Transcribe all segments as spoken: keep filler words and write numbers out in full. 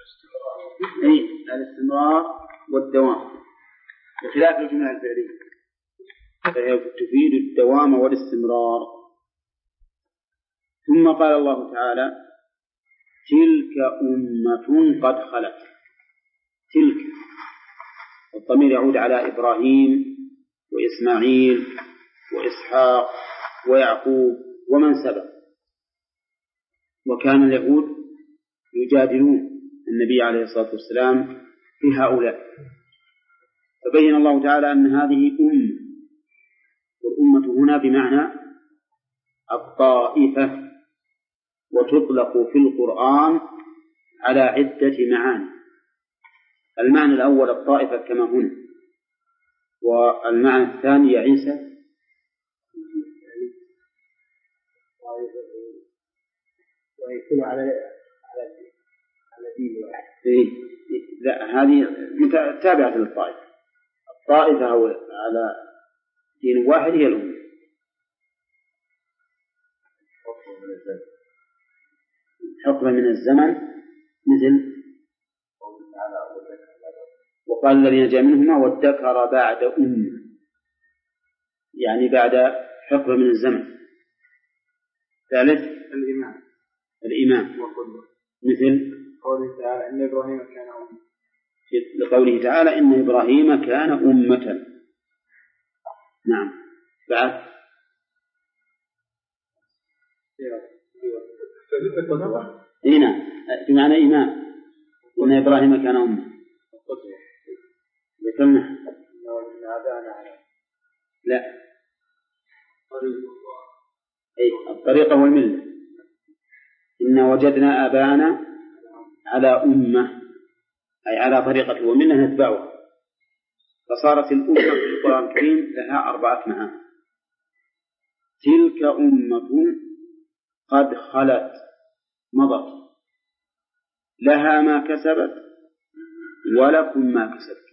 أي الاستمرار والدوام بخلاف الجملة الفعلية فهي تفيد الدوام والاستمرار. ثم قال الله تعالى تلك أمة قد خلت. تلك الضمير يعود على إبراهيم وإسماعيل وإسحاق ويعقوب ومن سبق، وكان اليهود يجادلون النبي عليه الصلاة والسلام في هؤلاء، فبين الله تعالى أن هذه أمة، والأمة هنا بمعنى الطائفة، وتطلق في القرآن على عدة معاني. المعنى الأول الطائفة كما هنا، والمعنى الثاني يا عيسى ويكون على على دين واحد. لا، هذه تابعة للطائفة. الطائفة هو على دين واحد هي الأمة. حقبة من الزمن مثل وقال الذين جاء منهما وادكر بعد أمة، يعني بعد حقبة من الزمن. ثالث الإمام الإمام مثل قوله تعالى إن إبراهيم كان أمة، لقوله تعالى إن إبراهيم كان أمة. نعم. بعد هنا بمعنى إمام، إن إبراهيم كان أمة. ذكرنا لا أي الطريقة والملة. إن وجدنا آباءنا على أمة أي على طريقة وملة نتبعها، فصارت الأمة في القرآن الكريم لها أربعة معاني. تلك أمة قد خلت مضت لها ما كسبت ولكم ما كسبتم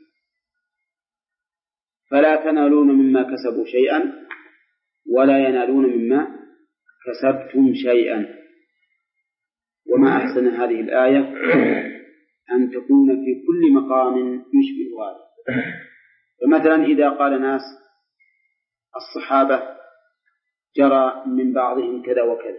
فلا تنالون مما كسبوا شيئا ولا ينالون مما كسبتم شيئا. وما أحسن هذه الآية أن تكون في كل مقام يشبه هذا. فمثلا إذا قال ناس الصحابة جرى من بعضهم كذا وكذا،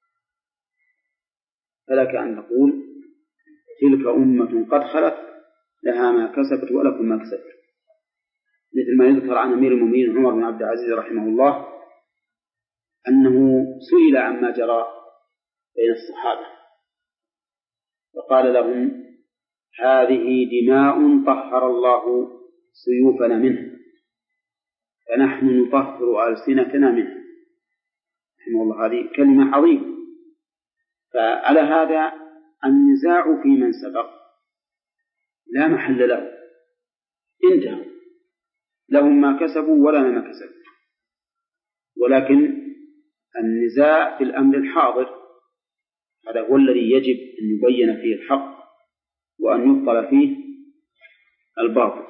فلك أن تقول تلك أمة قد خلت لها ما كسبت ولكم ما كسبت، مثل ما يذكر عن أمير المؤمنين عمر بن عبد العزيز رحمه الله أنه سئل عما جرى بين الصحابة فقال لهم هذه دماء طهر الله سيوفنا منها فنحن نطهر ألسنتنا منها. رحمه الله، هذه كلمة عظيمة. فعلى هذا النزاع في من سبق لا محل له، انتهى، لهم ما كسبوا ولا ما كسبوا، ولكن النزاع في الأمر الحاضر هذا هو الذي يجب أن يبين فيه الحق وأن يبطل فيه الباطل.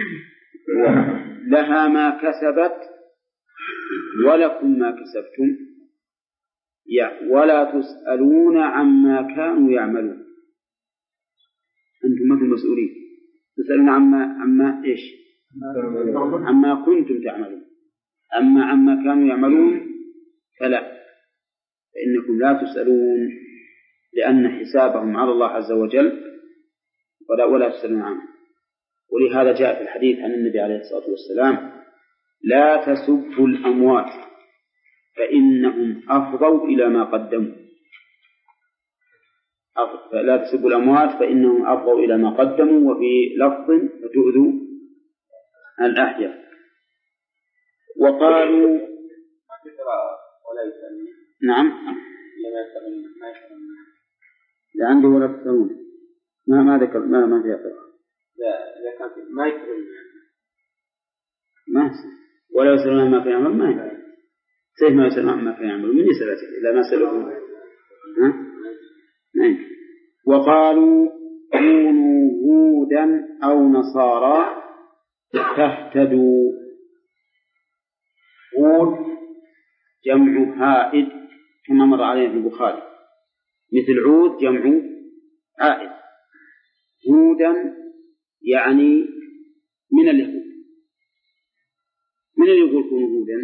لها ما كسبت ولكم ما كسبتم ولا تسألون عما كانوا يعملون. أنتم مثل المسؤولين تسألون عما عما إيش عما كنتم تعملون، أما عما كانوا يعملون فلا، فإنكم لا تسألون لأن حسابهم على الله عز وجل ولا ولا تسألون عنه. ولهذا جاء في الحديث عن النبي عليه الصلاة والسلام لا تسبوا الأموات فإنهم أفضوا إلى ما قدموا. لا تسبوا الأموات فإنهم أفضوا إلى ما قدموا، وفي لفظ فتؤذوا الأحياء. وقالوا نعم لا عندي ولا تسألون ما ما ذكر ما ما في أقرأ لا إذا كان ما يكرم ما ولا يسألون ما في عمل ما يفعل سيف ما يسألون ما في عمل من يسأل إذا ما سألوه ها نعم. وقالوا كونوا هودا أو نصارى تهتدوا. هود جمع هائد كما مر علينا في البخاري، مثل عود جمع عائد. هودا يعني من اليهود. من اللي يقول كونوا هودا؟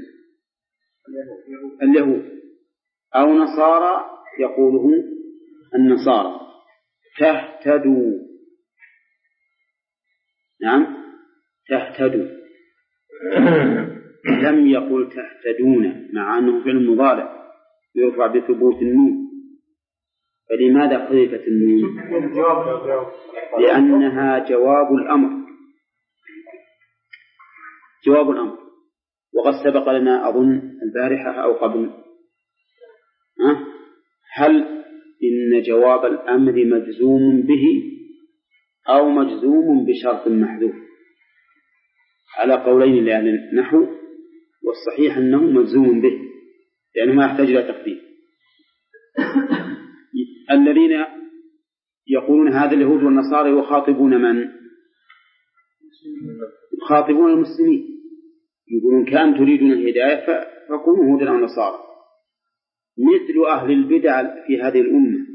اليهود. أو نصارى يقوله النصارى. تهتدوا، نعم تهتدوا. لم يقل تهتدون مع أنه في المضارع يرفع بثبوت النون. فلماذا حذفت النون؟ لأنها جواب الأمر، جواب الأمر. وقد سبق لنا أظن البارحة أو قبل أه؟ هل إن جواب الأمر مجزوم به أو مجزوم بشرط محذوف؟ على قولين لأهل النحو، والصحيح أنه مجزوم به لأنه ما يحتاج إلى تقدير. الذين يقولون هذا اليهود والنصارى يخاطبون من؟ يخاطبون المسلمين، يقولون كان تريدون الهداية فكونوا هودا أو نصارى. مثل أهل البدع في هذه الأمة،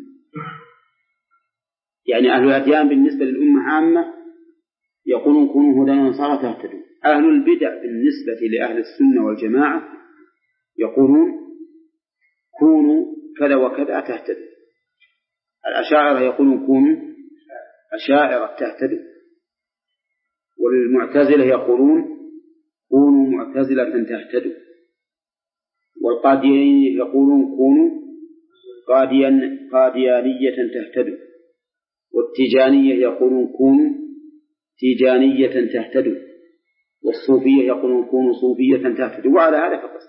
يعني أهل الأديان بالنسبة للأمة عامة يقولون كونوا هودا أو نصارى تهتدوا. أهل البدع بالنسبة لأهل السنة والجماعة يقولون كونوا كذا وكذا تهتدوا. الأشاعرة يقولون كونوا أشاعرة تهتدوا، والمعتزلة يقولون كونوا معتزلة تهتدوا، والقاديانيين يقولون كونوا قاديان قاديانية تهتدوا، والتيجانية يقولون كونوا تيجانية تهتدوا، والصوفية يقولون كونوا صوفية تهتدوا، وعلى هذا فقط.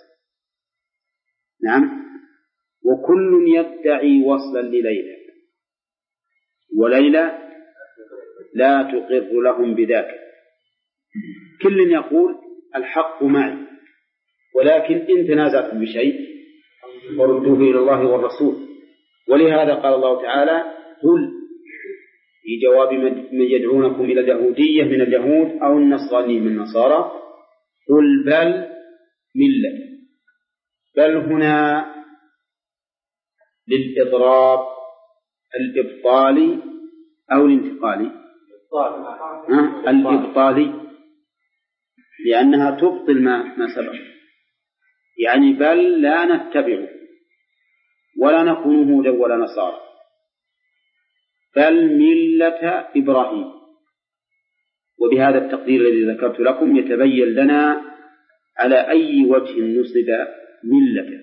نعم. وكل يدعي وصلا لليلى، وليلى لا تقر لهم بذاك. كل يقول الحق معي، ولكن إن تنازعتم بشيء فردوه إلى الله والرسول. ولهذا قال الله تعالى قل في جواب من يدعونكم إلى اليهودية من اليهود أو النصرانية من النصارى قل بل ملة. بل هنا للإضراب الإبطالي أو الانتقالي؟ أه؟ الإبطالي، لأنها تبطل ما, ما سبق. يعني بل لا نتبع ولا نكون هودا ولا نصارى، بل ملة إبراهيم. وبهذا التقدير الذي ذكرت لكم يتبين لنا على أي وجه نصب ملة.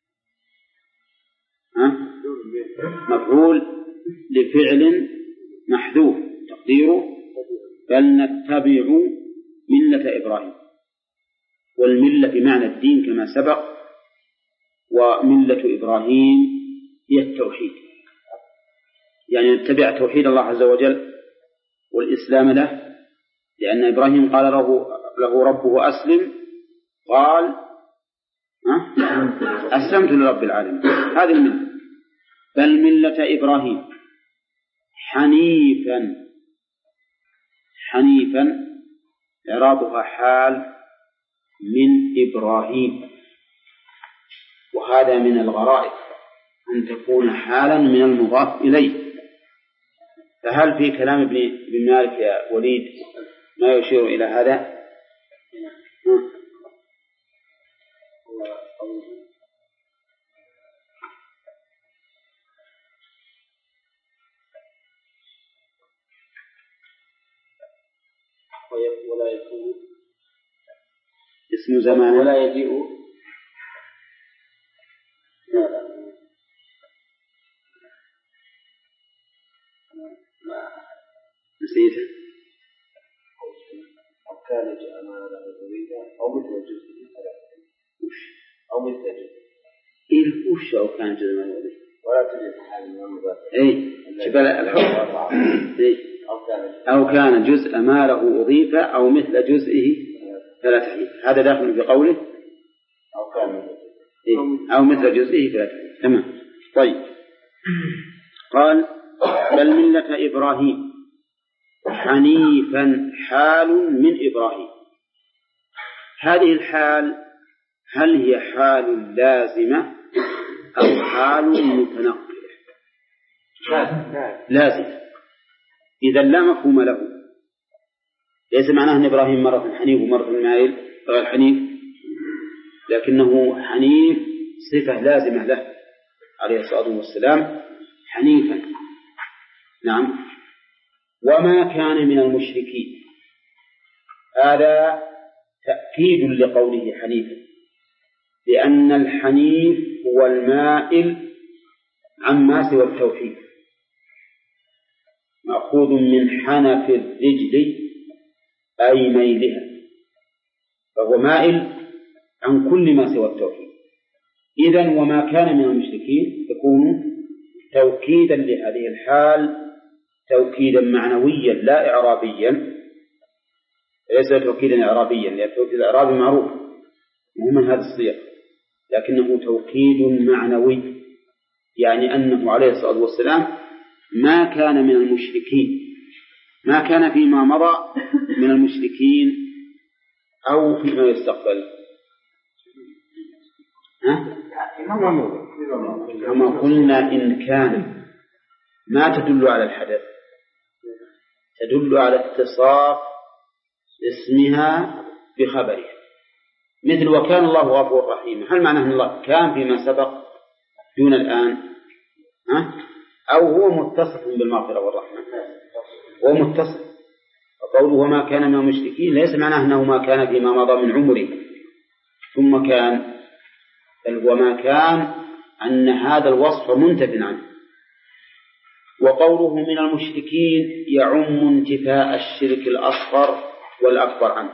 أه؟ مفعول لفعل محذوف تقديره بل نتبع ملة إبراهيم. والملة بمعنى الدين كما سبق، وملة إبراهيم هي التوحيد، يعني نتبع توحيد الله عز وجل والإسلام له، لأن إبراهيم قال له, له ربه أسلم، قال أه؟ أسلمت لرب العالمين. هذه الملة. بل ملة إبراهيم حنيفا. حنيفا إعرابها حال من إبراهيم، وهذا من الغرائب أن تكون حالا من المضاف إليه. فهل في كلام ابن مالك يا وليد ما يشير إلى هذا؟ ولا يكون اسم زمان ولا يجيء نسيته أو كان جاء ما له أريده أو مثل جزء أو مثل جزء إيه وش أو كان جزء ما له أريده ولا تجد حال من المضاف. إيه شبه الحكم. إيه أو كان جزء ما له أضيف أو مثل جزئه فلا تحيف. هذا داخل في قوله أو كان إيه؟ أو مثل جزئه فلا تحيف. تمام. طيب. قال بل ملة إبراهيم حنيفا حال من إبراهيم. هذه الحال هل هي حال لازمة أو حال متنقلة؟ لازمة. إذا لا مفهوم له. ليس معناه أن إبراهيم مرة حنيف ومرة مائل غير حنيف، لكنه حنيف صفة لازمة له عليه الصلاة والسلام، حنيفا. نعم. وما كان من المشركين، هذا تأكيد لقوله حنيفا، لأن الحنيف هو المائل عما سوى التوحيد، مأخوذ من حنف الرجل أي ميلها، فهو مائل عن كل ما سوى التوحيد. إذن وما كان من المشركين يكون توكيدا لهذه الحال، توكيدا معنويا لا إعرابيا، ليس توكيدا إعرابيا، لأن التوكيد الإعرابي معروف وهو من هذا الصيغ، لكنه توكيد معنوي، يعني أنه عليه الصلاة والسلام ما كان من المشركين، ما كان فيما مضى من المشركين أو فيما يستقبل. ها؟ كما قلنا إن كان ما تدل على الحدث، تدل على اتصاف اسمها بخبرها، مثل وكان الله غفور رحيم. هل معناه أن الله كان فيما سبق دون الآن؟ ها؟ أو هو متصف بالمغفرة والرحمة؟ هو متصف. وقوله وما كان من المشركين ليس معناه أنه ما كان فيما مضى من عمره ثم كان، بل وما كان أن هذا الوصف منتف عنه. وقوله من المشركين يعم انتفاء الشرك الأصغر والأكبر عنه،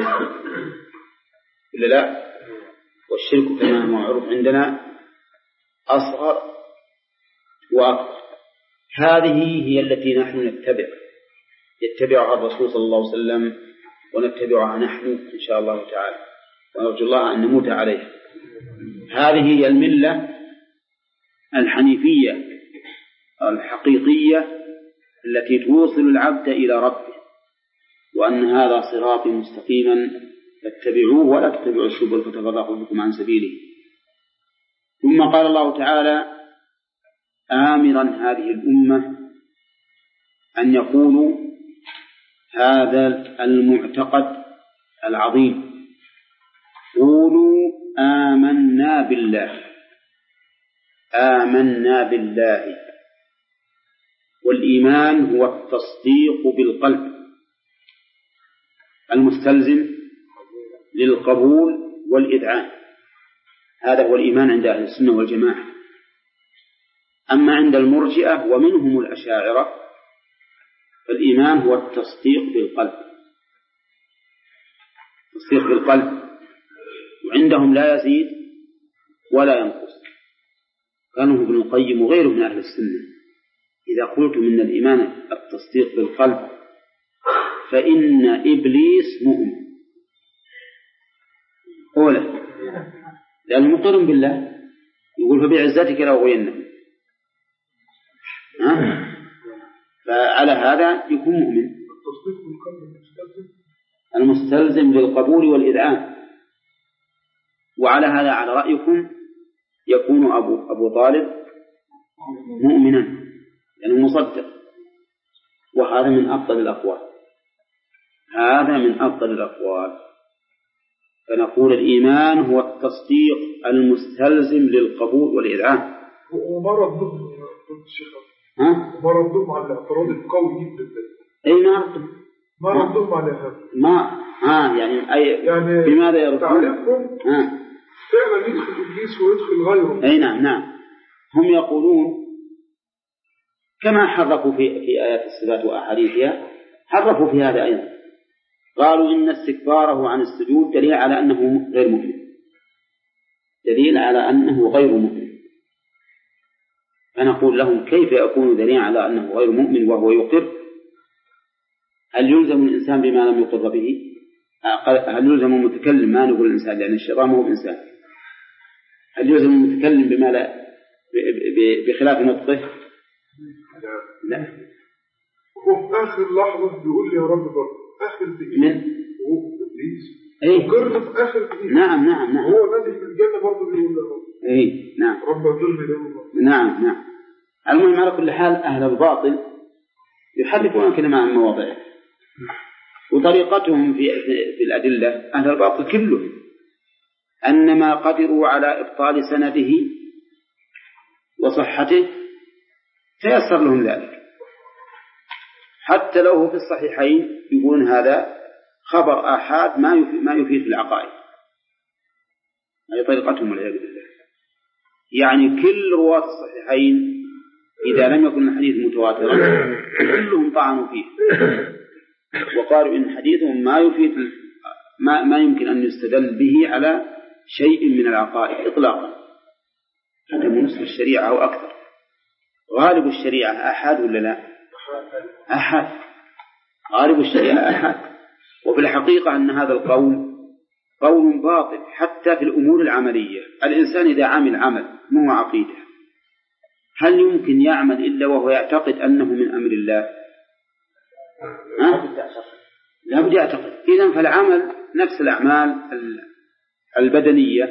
إلا لا؟ والشرك كما هو معروف عندنا أصغر وأكبر. هذه هي التي نحن نتبع، يتبعها الرسول صلى الله عليه وسلم ونتبعها نحن إن شاء الله تعالى، ونرجو الله أن نموت عليها. هذه هي الملة الحنيفية الحقيقية التي توصل العبد إلى ربه، وأن هذا صراطي مستقيما فاتبعوه ولا تتبعوا السبل فتفرق بكم عن سبيله. ثم قال الله تعالى آمرا هذه الأمة أن يقولوا هذا المعتقد العظيم: قولوا آمنا بالله. آمنا بالله، والإيمان هو التصديق بالقلب المستلزم للقبول والإذعان، هذا هو الإيمان عند أهل السنة والجماعة. أما عند المرجئة ومنهم الأشاعرة فالإيمان هو التصديق بالقلب، تصديق بالقلب، وعندهم لا يزيد ولا ينقص. كانوا ابن القيم وغيره من أهل السنة إذا قلت من الإيمان التصديق بالقلب فإن إبليس مؤمن أولا، لأنه مقر بالله، يقول فبعزتك لأغوينهم، فعلى هذا يكون مؤمن. المستلزم للقبول والإذعان. وعلى هذا على رأيكم يكون أبو, أبو طالب مؤمنا لأنه مصدق، وهذا من أفضل الأقوال، هذا من أفضل الأقوال. فنقول الإيمان هو التصديق المستلزم للقبول والإذعان. وما ردهم الشيخ؟ ها؟ ما ردهم على الاعتراض القوي جدا؟ أي نعم، ما ردهم على هذا؟ ما ها يعني أي يعني بماذا يردون؟ تعرفهم ها فعلا يدخل إبليس ويدخل غيره. أي نعم نعم. هم يقولون كما حرفوا في في آيات الصفات وأحاديثها، حرفوا في هذا أيضا، قالوا إن استكباره عن السجود دليل على أنه غير مؤمن، دليل على أنه غير مؤمن. فنقول لهم كيف يكون دليل على أنه غير مؤمن وهو يقر؟ هل يلزم الإنسان بما لم يقر به؟ هل يلزم المتكلم؟ ما نقول الإنسان لأن الشيطان هو إنسان. هل يلزم المتكلم بما لا بخلاف نطقه؟ لا. هو في آخر لحظة بيقول لي يا رب برضه آخر دقيقة من هو إبليس أي وقرر في آخر دقيقة. نعم نعم نعم. هو نازل في الجنة برضه بيقول له أي نعم رب أجرني له. نعم نعم. المهم على كل حال أهل الباطل يحرفون كلمة عن مواضعه. وطريقتهم في, في الأدلة أهل الباطل كلهم أنما قدروا على إبطال سنده وصحته تيسر لهم ذلك، حتى لو هو في الصحيحين يقولون هذا خبر آحاد ما يفيد, ما يفيد في العقائد. هذه طريقتهم والعياذ بالله. يعني كل رواة الصحيحين إذا لم يكن الحديث متواترا كلهم طعنوا فيه وقالوا إن حديثهم ما يفيد ما, ما يمكن أن يستدل به على شيء من العقائد إطلاقا. هذا من نصف الشريعة أو أكثر. غالب الشريعة أحد ولا لا؟ أحد. غالب الشريعة أحد. وفي الحقيقة أن هذا القول قول باطل حتى في الأمور العملية. الإنسان إذا عمل عمل مو عقيدة، هل يمكن يعمل إلا وهو يعتقد أنه من أمر الله؟ لا بد يعتقد. إذن فالعمل نفس الأعمال البدنية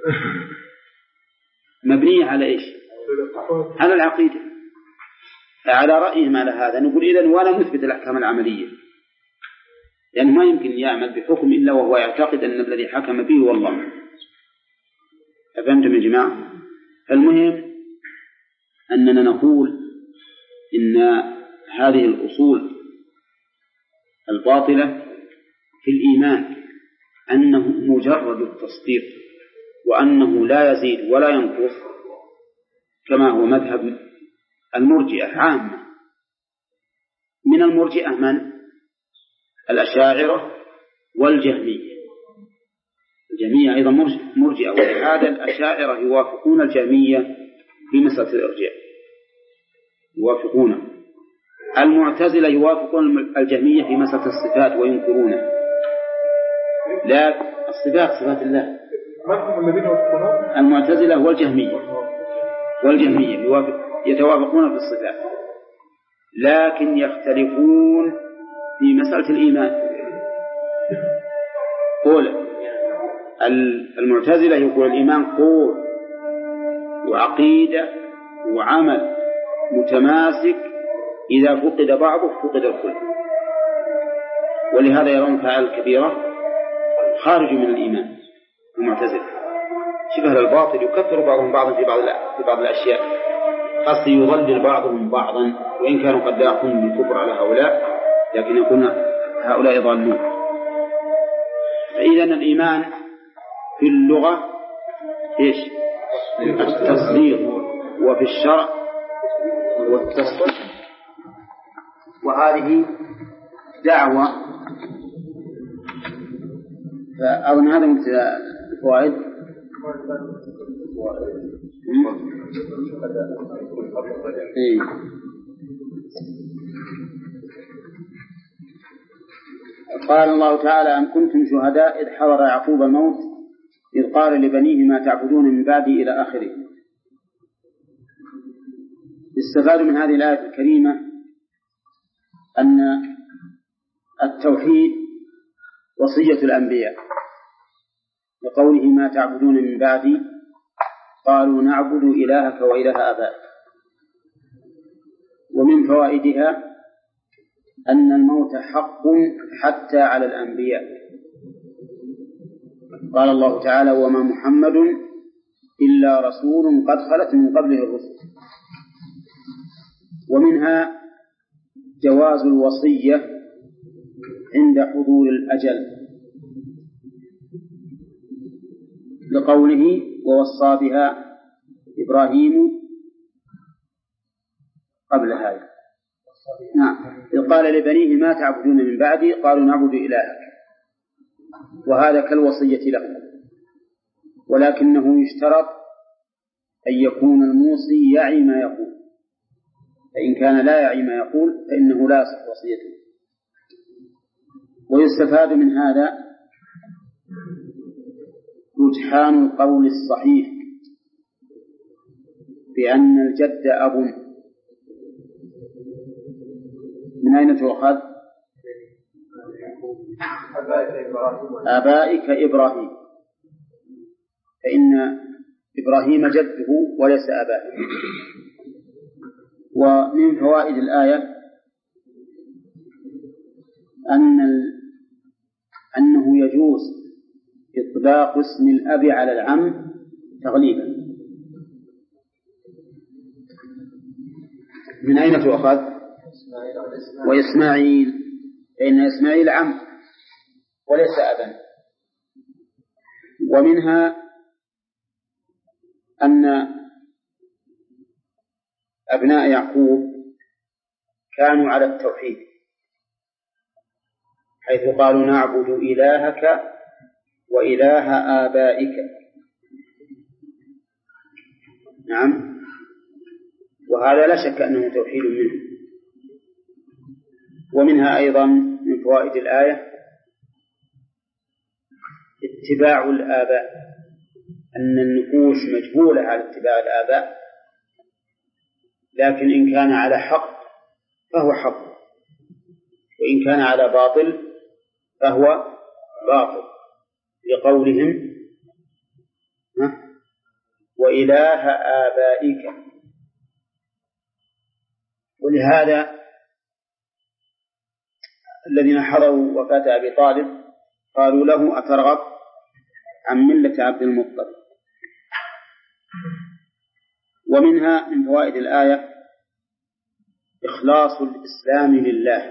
مبنية على إيش؟ على العقيدة. على رأيهم على هذا نقول إذن ولا نثبت الأحكام العملية، لأن يعني ما يمكن يعمل بحكم إلا وهو يعتقد أن الذي حكم به هو الله. أفهمتم يا جماعة؟ فالمهم أننا نقول إن هذه الأصول الباطلة في الإيمان أنه مجرد التصديق، وأنه لا يزيد ولا ينقص، كما هو مذهب المرجئة عامة. من المرجئة من؟ الأشاعرة والجهمية. الجهمية أيضا مرجئة، ولهذا الأشاعرة يوافقون الجهمية في مسألة الإرجاء، يوافقونه. المعتزلة يوافقون الجهمية في مسألة الصفات وينكرونه. لا، الصفات صفات الله. المعتزلة والجهمية والجهمية يتوافقون في الصفات، لكن يختلفون في مسألة الإيمان. قول المعتزلة يقول الإيمان قول وعقيدة وعمل متماسك، إذا فقد بعضه فقد الكل، ولهذا يرون فعل الكبيرة خارج من الإيمان. المعتزلة شبه الباطل يكفر بعضهم بعضا في بعض في بعض الأشياء، قصد يضلل بعضهم بعضا، وإن كانوا قد لا يقومون بالكفر على هؤلاء، لكن يكون هؤلاء ضالون. فإذا الإيمان في اللغة إيش؟ التصديق، وفي الشرع والتصديق. وهذه دعوة. فأظن هذا مبتدأ الفوائد. إيه. قال الله تعالى: أم كنتم شهداء إذ حضر يعقوب الموت إذ قال لبنيه ما تعبدون من بعدي إلى آخره. استفاد من هذه الآية الكريمة أن التوحيد وصية الأنبياء، لقوله ما تعبدون من بعدي قالوا نعبد إلهك وإله آبائك. ومن فوائدها أن الموت حق حتى على الأنبياء. قال الله تعالى: وما محمد إلا رسول قد خلت من قبله الرسل. ومنها جواز الوصية عند حضور الأجل، لقوله: ووصى بها إبراهيم قبل هذا. نعم، إذ قال لبنيه ما تعبدون من بعدي قالوا نعبد إلهك، وهذا كالوصية له، ولكنه يشترط أن يكون الموصي يعي ما يقول، فإن كان لا يعي ما يقول فإنه لا يصح وصيته. ويستفاد من هذا رجحان القول الصحيح بأن الجد أب. من أين تؤخذ؟ آبائك إبراهيم، فإن إبراهيم جده وليس آبائه. ومن فوائد الآية أن أنه يجوز إطلاق اسم الأب على العم تغليبا. من أين تؤخذ؟ وإسماعيل، فإن إسماعيل عم وليس أبا. ومنها أن أبناء يعقوب كانوا على التوحيد، حيث قالوا نعبد إلهك وإله آبائك. نعم، وهذا لا شك أنه توحيد منه. ومنها أيضا من فوائد الآية اتباع الآباء، أن النفوس مجبولة على اتباع الآباء، لكن إن كان على حق فهو حق، وإن كان على باطل فهو باطل، لقولهم وإله آبائك. ولهذا الذين حضروا وفاة أبي طالب قالوا له أترغب عن ملة عبد المطلب. ومنها من فوائد الآية إخلاص الإسلام لله،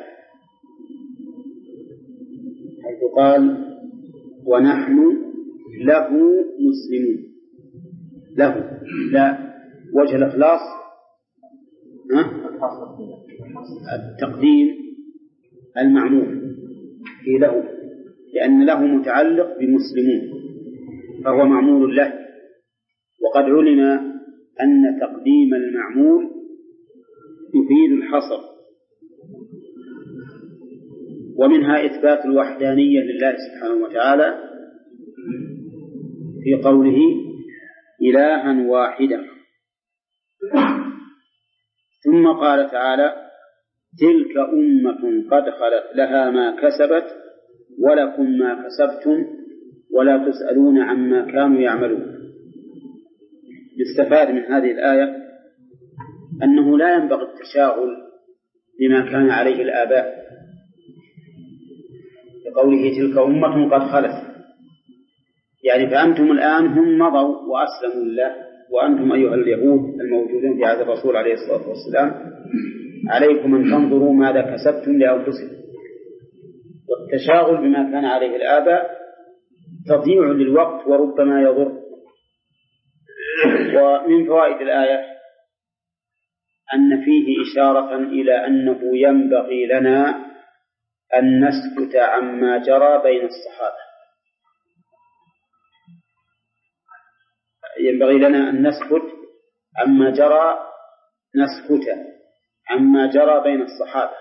حيث قال ونحن له مسلمون. له لا وجه الإخلاص التقديم المعمول في له، لأن له متعلق بمسلمون فهو معمول له، وقد علم أن تقديم المعمول يفيد الحصر. ومنها إثبات الوحدانية لله سبحانه وتعالى في قوله إلها واحدا. ثم قال تعالى تلك أمة قد خلت لها ما كسبت ولكم ما كسبتم ولا تسألون عما كانوا يعملون. يستفاد من هذه الآية أنه لا ينبغي التشاغل بما كان عليه الآباء، بقوله تلك أمة قد خلت، يعني فأنتم الآن هم مضوا وأسلموا لله، وأنتم أيها اليهود الموجودون في عهد الرسول عليه الصلاة والسلام عليكم أن تنظروا ماذا كسبتم لأنفسكم. والتشاغل بما كان عليه الآباء تضييع للوقت وربما يضر. ومن فوائد الآية أن فيه إشارة إلى أنه ينبغي لنا أن نسكت عما جرى بين الصحابة، ينبغي لنا أن نسكت عما جرى نسكت عما جرى بين الصحابة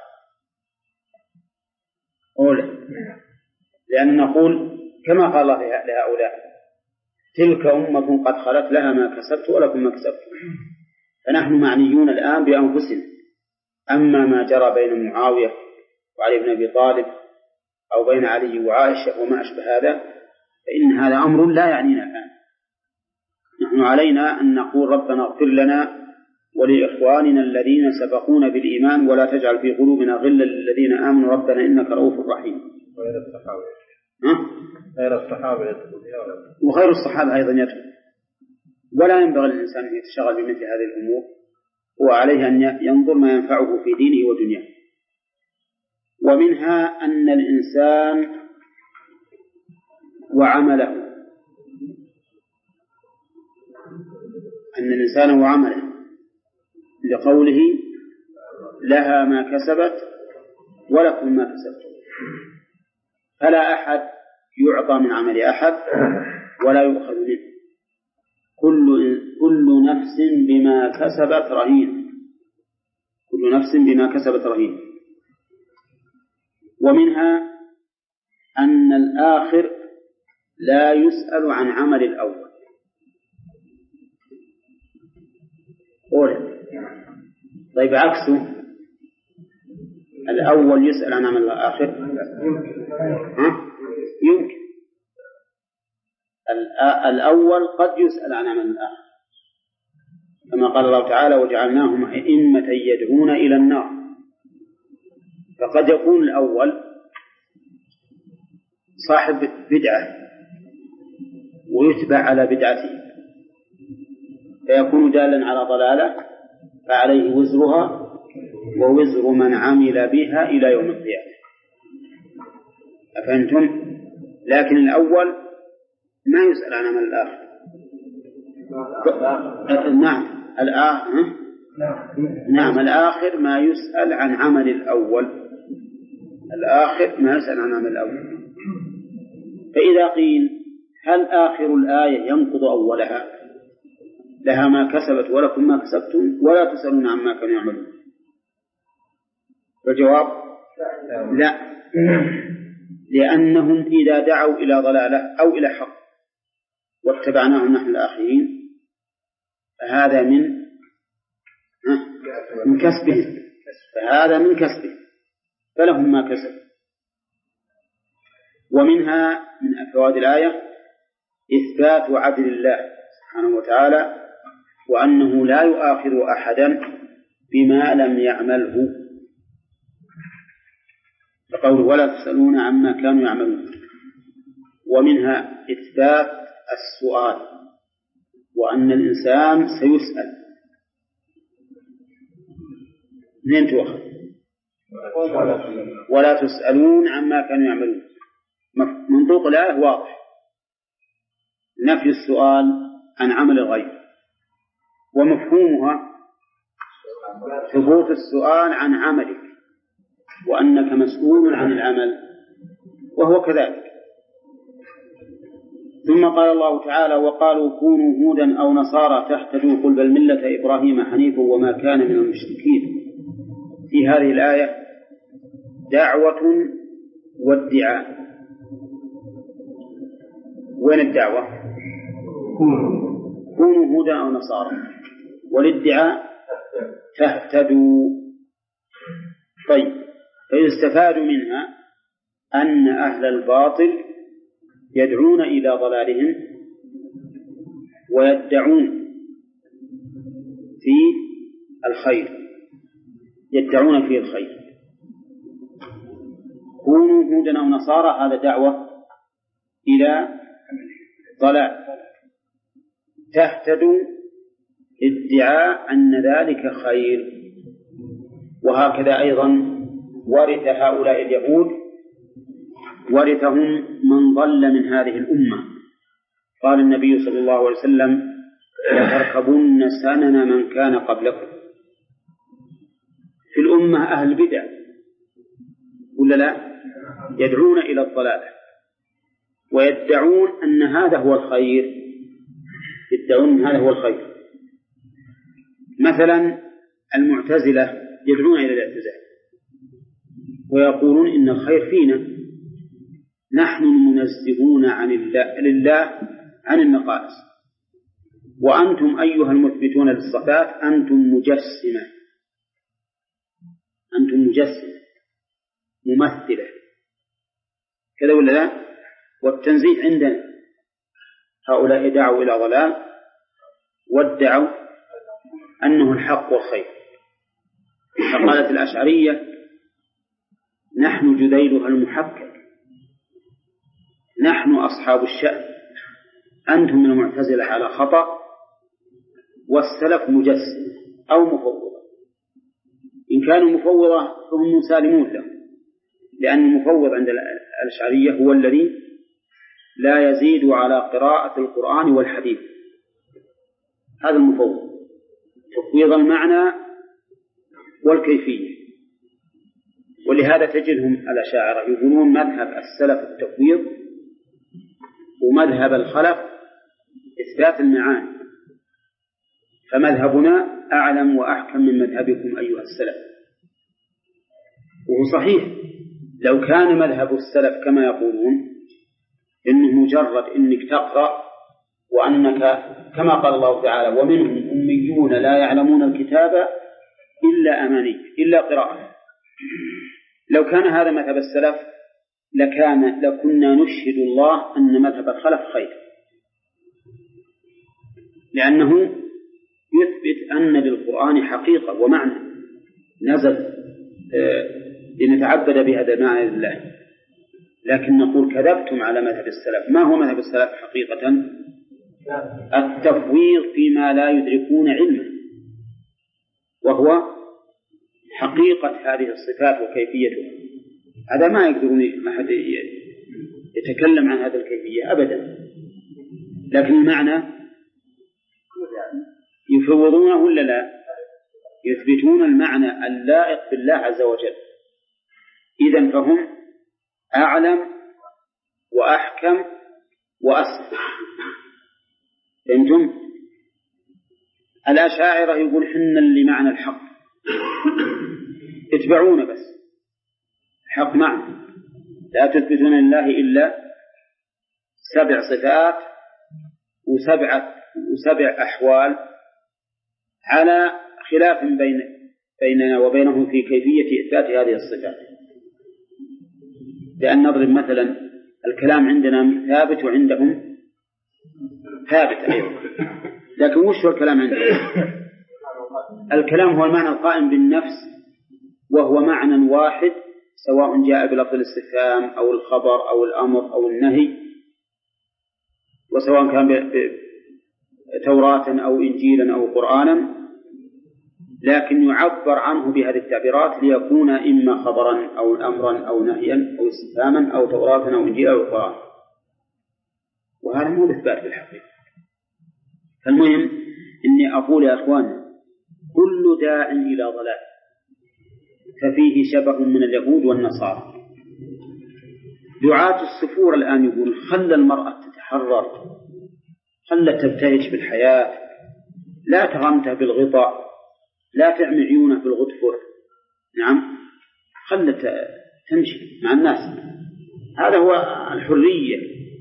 أولا، لأن نقول كما قال الله لهؤلاء تلك أمة قد خلت لها ما كسبت ولكم ما كسبتم، فنحن معنيون الآن بأنفسنا. أما ما جرى بين معاوية وعلي بن أبي طالب أو بين علي وعائشة وما أشبه هذا فإن هذا أمر لا يعنينا الآن. نحن علينا أن نقول ربنا اغفر لنا ولإخواننا الذين سبقونا بالإيمان ولا تجعل في قلوبنا غلا للذين آمنوا ربنا إنك رؤوف رحيم. غير الصحابة ها؟ غير الصحابة يدخل وغير الصحابة أيضا يدخل. ولا ينبغي للإنسان أن يتشغل بمثل هذه الأمور، وعليه أن ينظر ما ينفعه في دينه ودنياه. ومنها أن الإنسان وعمله أن الإنسان وعمله لقوله لها ما كسبت ولكم ما كسبتم، فلا أحد يعطى من عمل أحد ولا يؤخذ منه، كل كل نفس بما كسبت رهين، كل نفس بما كسبت رهين. ومنها أن الآخر لا يسأل عن عمل الأول. أولا طيب عكسه الأول يسأل عن عمل الآخر؟ ها؟ يمكن الأول قد يسأل عن عمل الآخر، كما قال الله تعالى وجعلناهم أئمة يدعون إلى النار، فقد يكون الأول صاحب بدعة ويتبع على بدعته فيكون دالا على ضلالة فعليه وزرها ووزر من عمل بها إلى يوم القيامة. أفهمتم؟ لكن الأول ما يسأل عن عمل الآخر. نعم الآخر نعم الآخر ما يسأل عن عمل الأول. الآخر ما يسأل عن عمل الأول. فإذا قيل هل آخر الآية ينقض أولها لها ما كسبت ولكم ما كسبتم ولا تسألون عما كانوا يعملون؟ فالجواب لا، لأنهم إذا دعوا إلى ضلالة أو إلى حق واتبعناهم نحن الآخرين فهذا من من كسبهم فهذا من كسبهم فلهم ما كسب. ومنها من فوائد الآية إثبات عدل الله سبحانه وتعالى وأنه لا يؤاخذ أحدا بما لم يعمله، فقوله ولا تسألون عما كانوا يعملون. ومنها إثبات السؤال وأن الإنسان سيسأل. اثنين توخر ولا تسألون عما كانوا يعملون. منطوق الآية واضح، نفي السؤال عن عمل الغير، ومفهومها ثبوت السؤال عن عملك وأنك مسؤول عن العمل، وهو كذلك. ثم قال الله تعالى وقالوا كونوا هودا أو نصارى تهتدوا قل بل ملة إبراهيم حنيفا وما كان من المشركين. في هذه الآية دعوة وادعاء. وين الدعوة؟ كونوا هودا أو نصارى، والادعاء تهتدوا. طيب، فيستفاد منها أن أهل الباطل يدعون إلى ضلالهم ويدعون في الخير يدعون فيه الخير. كونوا هودا أو نصارى هذا دعوة إلى ضلال، تهتدوا ادعاء أن ذلك خير. وهكذا أيضا ورث هؤلاء اليهود ورثهم من ضل من هذه الأمة. قال النبي صلى الله عليه وسلم لتركبن سنن من كان قبلكم. في الأمة أهل بدع ولا لا؟ يدعون إلى الضلال ويدعون أن هذا هو الخير يدعون أن هذا هو الخير. مثلا المعتزلة يدعون إلى الاعتزال ويقولون إن الخير فينا، نحن المنزهون عن الله لله عن النقائص، وأنتم أيها المثبتون للصفات أنتم مجسمة أنتم مجسمة ممثلة كذا ولا لا؟ والتنزيه عندنا هؤلاء دعوا إلى ضلال وادعوا أنه الحق والخير. فقالت الأشعرية نحن جذيلها المحكك، نحن أصحاب الشأن، أنتم من المعتزلة على خطأ والسلف مجسم أو مفوضة. إن كانوا مفوضة فهم مسالمون له، لأن المفوض عند الأشعرية هو الذي لا يزيد على قراءة القرآن والحديث، هذا المفوض، تفويض المعنى والكيفية. ولهذا تجدهم الأشاعرة يقولون مذهب السلف التفويض ومذهب الخلف إثبات المعاني، فمذهبنا أعلم وأحكم من مذهبكم أيها السلف. وهو صحيح، لو كان مذهب السلف كما يقولون إنه مجرد إنك تقرأ وأنك كما قال الله تعالى ومنهم أميون لا يعلمون الكتاب إلا أماني إلا قراءة، لو كان هذا مذهب السلف لكان لكنا نشهد الله أن مذهب الخلف خير، لأنه يثبت أن للقرآن حقيقة ومعنى نزل لنتعبد بهذا المعنى لله. لكن نقول كذبتم على مذهب السلف. ما هو مذهب السلف حقيقة؟ التفويض فيما لا يدركون علمه، وهو حقيقة هذه الصفات وكيفيتها. هذا ما يقدرون ما حد يتكلم عن هذا الكيفية أبدا، لكن المعنى يفوضونه ولا لا؟ يثبتون المعنى اللائق بالله عز وجل. إذن فهم أعلم وأحكم وأصل. فهمتم؟ الأشاعرة يقول حنا لمعنى الحق، اتبعونا بس، الحق معنا، لا تثبتون لله إلا سبع صفات وسبعة وسبع أحوال على خلاف بين بيننا وبينهم في كيفية إثبات هذه الصفات. لأن نضرب مثلا الكلام عندنا ثابت وعندهم ثابت أيضا، لكن وش هو الكلام عندهم؟ الكلام هو المعنى القائم بالنفس، وهو معنى واحد سواء جاء بلفظ الاستفهام أو الخبر أو الأمر أو النهي، وسواء كان توراة أو إنجيلا أو قرآنا، لكن يعبر عنه بهذه التعبيرات ليكون إما خبرا أو أمرا أو نهيا أو استفهاما أو توراة أو إنجيلا أو قرآن. وهذا مو إثبات بالحقيقة. فالمهم إني أقول يا أخوان كل داع إلى ضلال ففيه شبه من اليهود والنصارى. دعاة السفور الآن يقول خلى المرأة تتحرر، خلى تبتهج بالحياة، لا تغمتها بالغطاء، لا تعمي عيونها بالغطفر، نعم خلى تمشي مع الناس. هذا هو الحرية،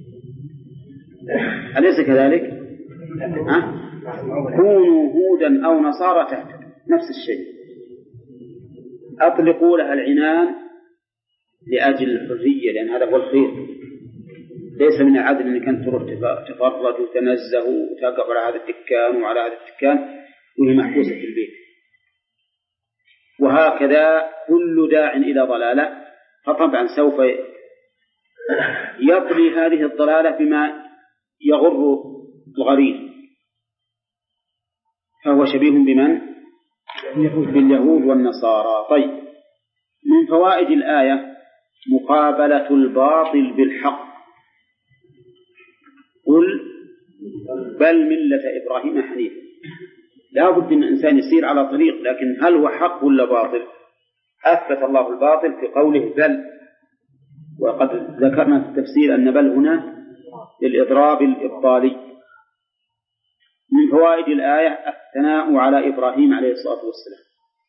أليس كذلك؟ ها؟ كونوا هودا أو نصارى تهتدوا، نفس الشيء. أطلقوا لها العنان لأجل الحرية، لأن هذا هو الخير. ليس من العدل أنك أنت تفرج وتنزه وتقف على هذا الدكان وعلى هذا الدكان وهي محبوسة في البيت. وهكذا كل داع إلى ضلالة، فطبعا سوف يطلي هذه الضلالة بما يغر الغريب، فهو شبيه بمن؟ باليهود والنصارى. طيب، من فوائد الآية مقابلة الباطل بالحق. قل بل ملة إبراهيم حنيفا. لا بد أن الإنسان يسير على طريق، لكن هل هو حق ولا باطل؟ أثبت الله الباطل في قوله بل، وقد ذكرنا في التفسير أن بل هنا للإضراب الإبطالي. من فوائد الآية الثناء على إبراهيم عليه الصلاة والسلام،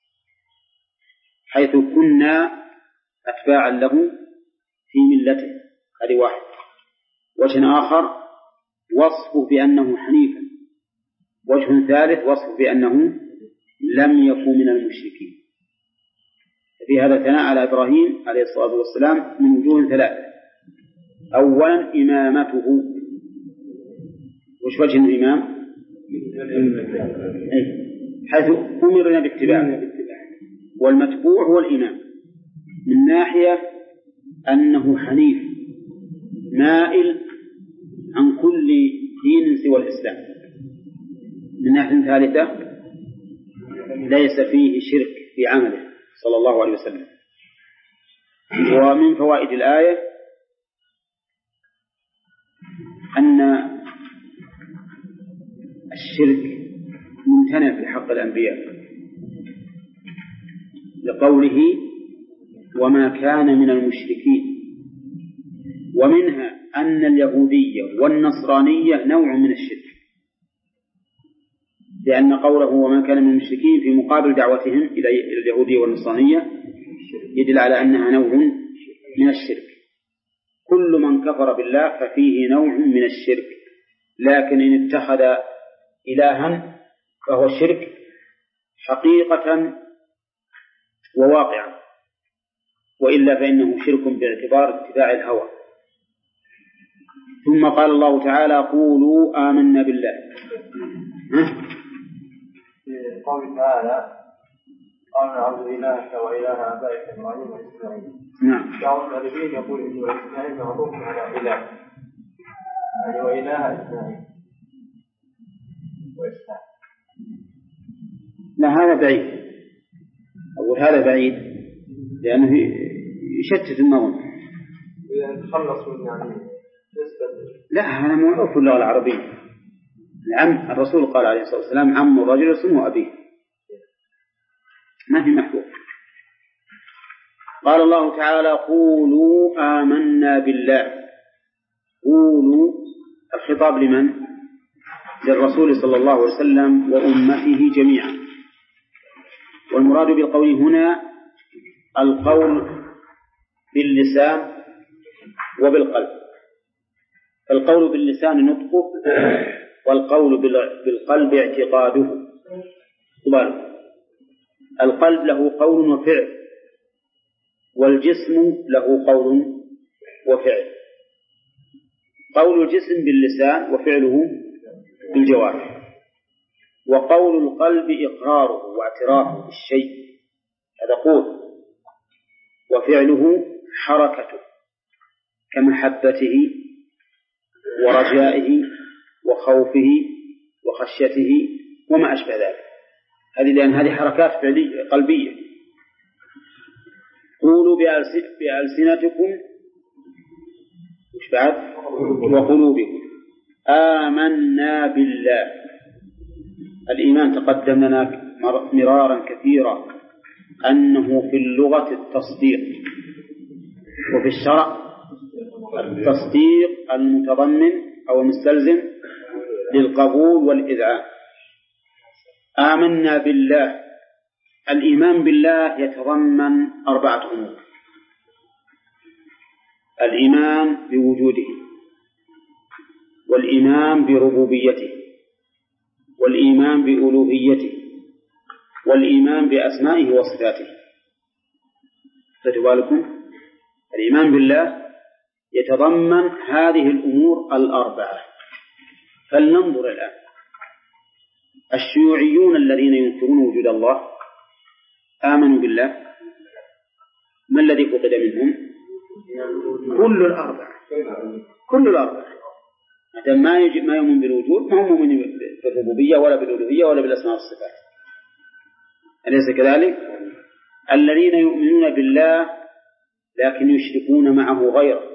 حيث كنا أتباعا له في ملته، هذه واحد. وجه آخر وصفه بأنه حنيفا، وجه ثالث وصفه بأنه لم يكن من المشركين. في هذا الثناء على إبراهيم عليه الصلاة والسلام من وجوه ثلاثة. أولا إمامته، وش وجه الإمام؟ حيث أمرنا باتباعه، والمتبوع هو الإمام من ناحية أنه حنيف مائل عن كل دين سوى الإسلام. من ناحية ثالثة ليس فيه شرك في عمله صلى الله عليه وسلم. ومن فوائد الآية أن الشرك ممتنع في حق الأنبياء، لقوله وما كان من المشركين. ومنها أن اليهودية والنصرانية نوع من الشرك، لأن قوله وما كان من المشركين في مقابل دعوتهم إلى اليهودية والنصرانية يدل على أنها نوع من الشرك. كل من كفر بالله ففيه نوع من الشرك، لكن إن اتخذ إلها فهو الشرك حقيقة وواقعا، وإلا فإنه شرك باعتبار اتباع الهوى. ثم قال الله تعالى قولوا آمنا بالله. قال تعالى قال نعبد إلهك وإله آبائك إبراهيم وإسماعيل. نعم. بعض المؤلفين يقول إن إسماعيل معروف على إله، يعني وإله إسماعيل وإسحاق. لا هذا بعيد، أقول هذا بعيد لأنه يشتت النظم. يتخلص من يعني لا هذا معروف في اللغة العربية. العم الرسول قال عليه الصلاة والسلام عم الرجل اسمه أبيه، ما في محفوظ. قال الله تعالى قولوا آمنا بالله. قولوا الخطاب لمن؟ للرسول صلى الله عليه وسلم وأمته جميعا. والمراد بالقول هنا القول باللسان وبالقلب. القول باللسان نطقه، والقول بالقلب اعتقاده. القلب له قول وفعل، والجسم له قول وفعل. قول الجسم باللسان وفعله بالجوارح، وقول القلب إقراره واعترافه بالشيء، هذا قول، وفعله حركته كمحبته ورجائه وخوفه وخشيته وما أشبه ذلك. هذه لأن هذه حركات قلبية. قولوا بألسنتكم وش بعد؟ وقلوبكم آمنا بالله. الإيمان تقدم لنا مرارا كثيرا أنه في اللغة التصديق، وفي الشرع التصديق المتضمن أو المستلزم للقبول والإذعان. آمنا بالله. الإيمان بالله يتضمن أربعة أمور: الإيمان بوجوده، والإيمان بربوبيته، والإيمان بألوهيته، والإيمان بأسمائه وصفاته. فتبالكم الإيمان بالله يتضمن هذه الأمور الأربعة. فلننظر الآن. الشيوعيون الذين ينكرون وجود الله آمنوا بالله، ما الذي فقد منهم؟ كل الأربعة. كل الأربعة ما يجب ما يؤمن بالوجود ما هم مؤمنين بالربوبية ولا بالألوهية ولا بالأسماء والصفات، أليس كذلك؟ الذين يؤمنون بالله لكن يشركون معه غيره،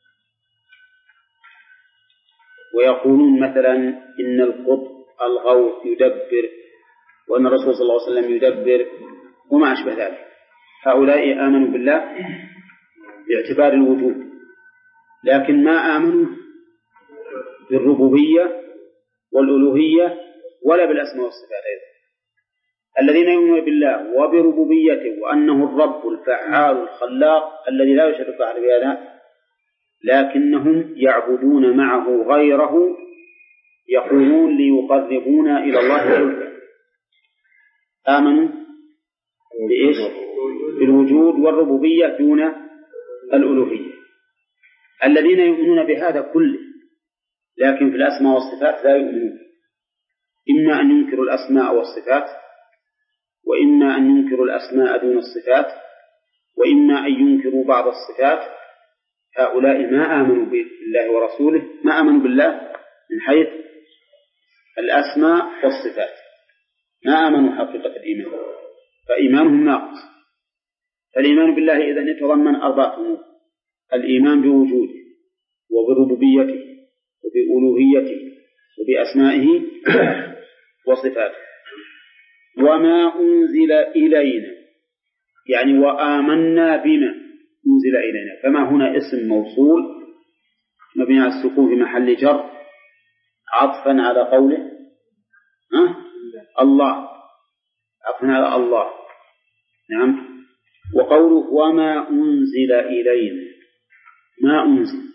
ويقولون مثلا إن القطب الغوث يدبر، وأن الرسول صلى الله عليه وسلم يدبر وما أشبه ذلك. هؤلاء آمنوا بالله باعتبار الوجود، لكن ما آمنوا بالربوبية والألوهية ولا بالأسماء والصفات أيضا. الذين يؤمنون بالله وبربوبيته وأنه الرب الفعال الخلاق الذي لا يشرك أحد بهذا، لكنهم يعبدون معه غيره، يقولون ليقربونا إلى الله زلفى. آمنوا بإيش؟ بالوجود والربوبية دون الألوهية. الذين يؤمنون بهذا كله لكن في الأسماء والصفات لا يؤمنون، إما أن ينكروا الأسماء والصفات، وإما أن ينكروا الأسماء دون الصفات، وإما أن ينكروا بعض الصفات. هؤلاء ما آمنوا بالله ورسوله، ما آمنوا بالله من حيث الأسماء والصفات، ما آمنوا حقيقة الإيمان، فإيمانهم ناقص. فالإيمان بالله إذن يتضمن أربعة أمور: الإيمان بوجوده وبربوبيته وبألوهيته وبأسمائه وصفاته. وما أنزل إلينا، يعني وآمنا بما أنزل إلينا، فما هنا اسم موصول مبني على السكون في محل جر عطفا على قوله أه؟ الله، عطفا على الله. نعم. وقوله وما أنزل إلينا، ما أنزل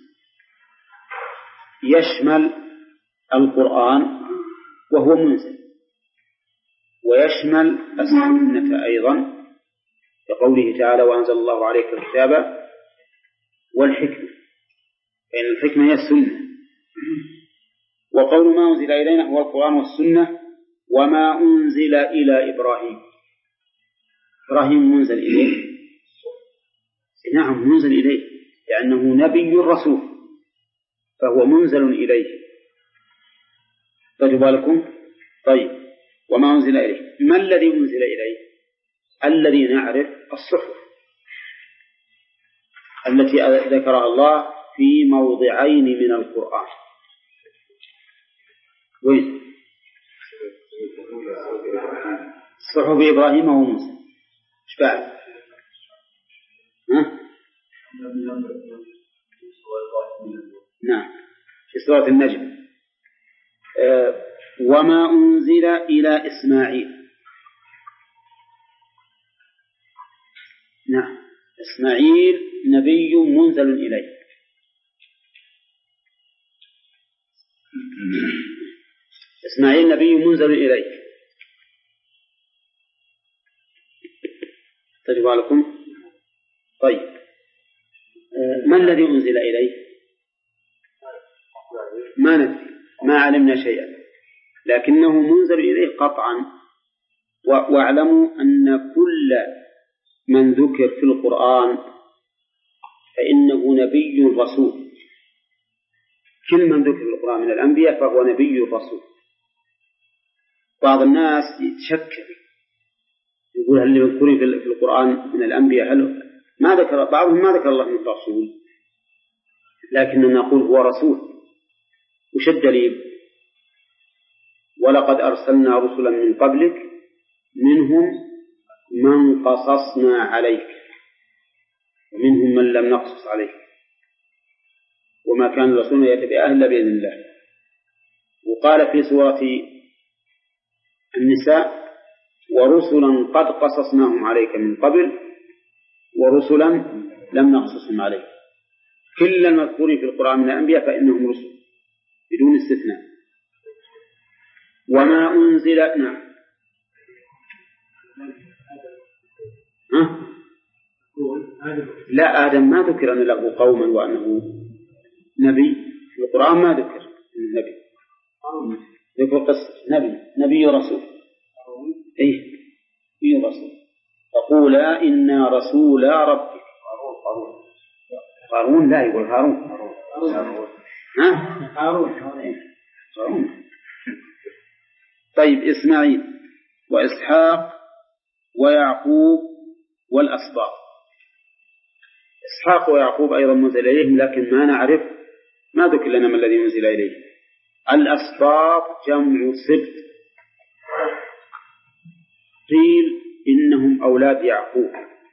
يشمل القرآن وهو منزل، ويشمل السنة أيضا بقوله تعالى وأنزل الله عليك الكتاب والحكمة، فإن الحكمة هي السنة. وقول ما أنزل إلينا هو القرآن والسنة. وما أنزل إلى إبراهيم، إبراهيم منزل إليه؟ نعم منزل إليه، لأنه نبي رسول فهو منزل إليه. تجب لكم. طيب وما أنزل إليه، ما الذي أنزل إليه؟ الذي نعرف الصحف التي ذكرها الله في موضعين من القرآن. وين؟ صحف إبراهيم وموسى. إيش بعد؟ ها؟ نعم في سورة النجم. أه وما أنزل إلى إسماعيل. نعم إسماعيل نبي منزل إليه. إسماعيل نبي منزل إليه. تجب لكم. طيب ما الذي أنزل إليه؟ ما ندري، ما علمنا شيئا، لكنه منزل إليه قطعا. واعلموا أن كل من ذكر في القرآن فإنه نبي رسول. كل من ذكر في القرآن من الأنبياء فهو نبي رسول. بعض الناس يتشكك يقول هل يذكرون في القرآن من الأنبياء؟ هل ما ذكر بعضهم ما ذكر الله من رسول، لكننا نقول هو رسول. وش الدليل؟ ولقد أرسلنا رسلا من قبلك منهم من قصصنا عليك ومنهم من لم نقصص عليك وما كان الرسول يتبع إلا بإذن الله. وقال في سورة النساء ورسلا قد قصصناهم عليك من قبل ورسلا لم نقصصهم عليك. كل المذكورين في القرآن من الأنبياء فإنهم رسل بدون استثناء. وما أنزل نعم ها؟ لا آدم ما ذكر أن له قوما وأنه نبي في القرآن، ما ذكر أنه نبي. ذكر قصة نبي نبي رسول. إيه نبي رسول. فقولا إنا رسول ربك. هارون لا يقول هارون ها هارون هارون. طيب إسماعيل وإسحاق ويعقوب والأسباط. إسحاق ويعقوب أيضا منزل إليهم، لكن ما نعرف، ما ذكر لنا ما الذي منزل إليه. الأسباط جمع سبط. قيل إنهم أولاد يعقوب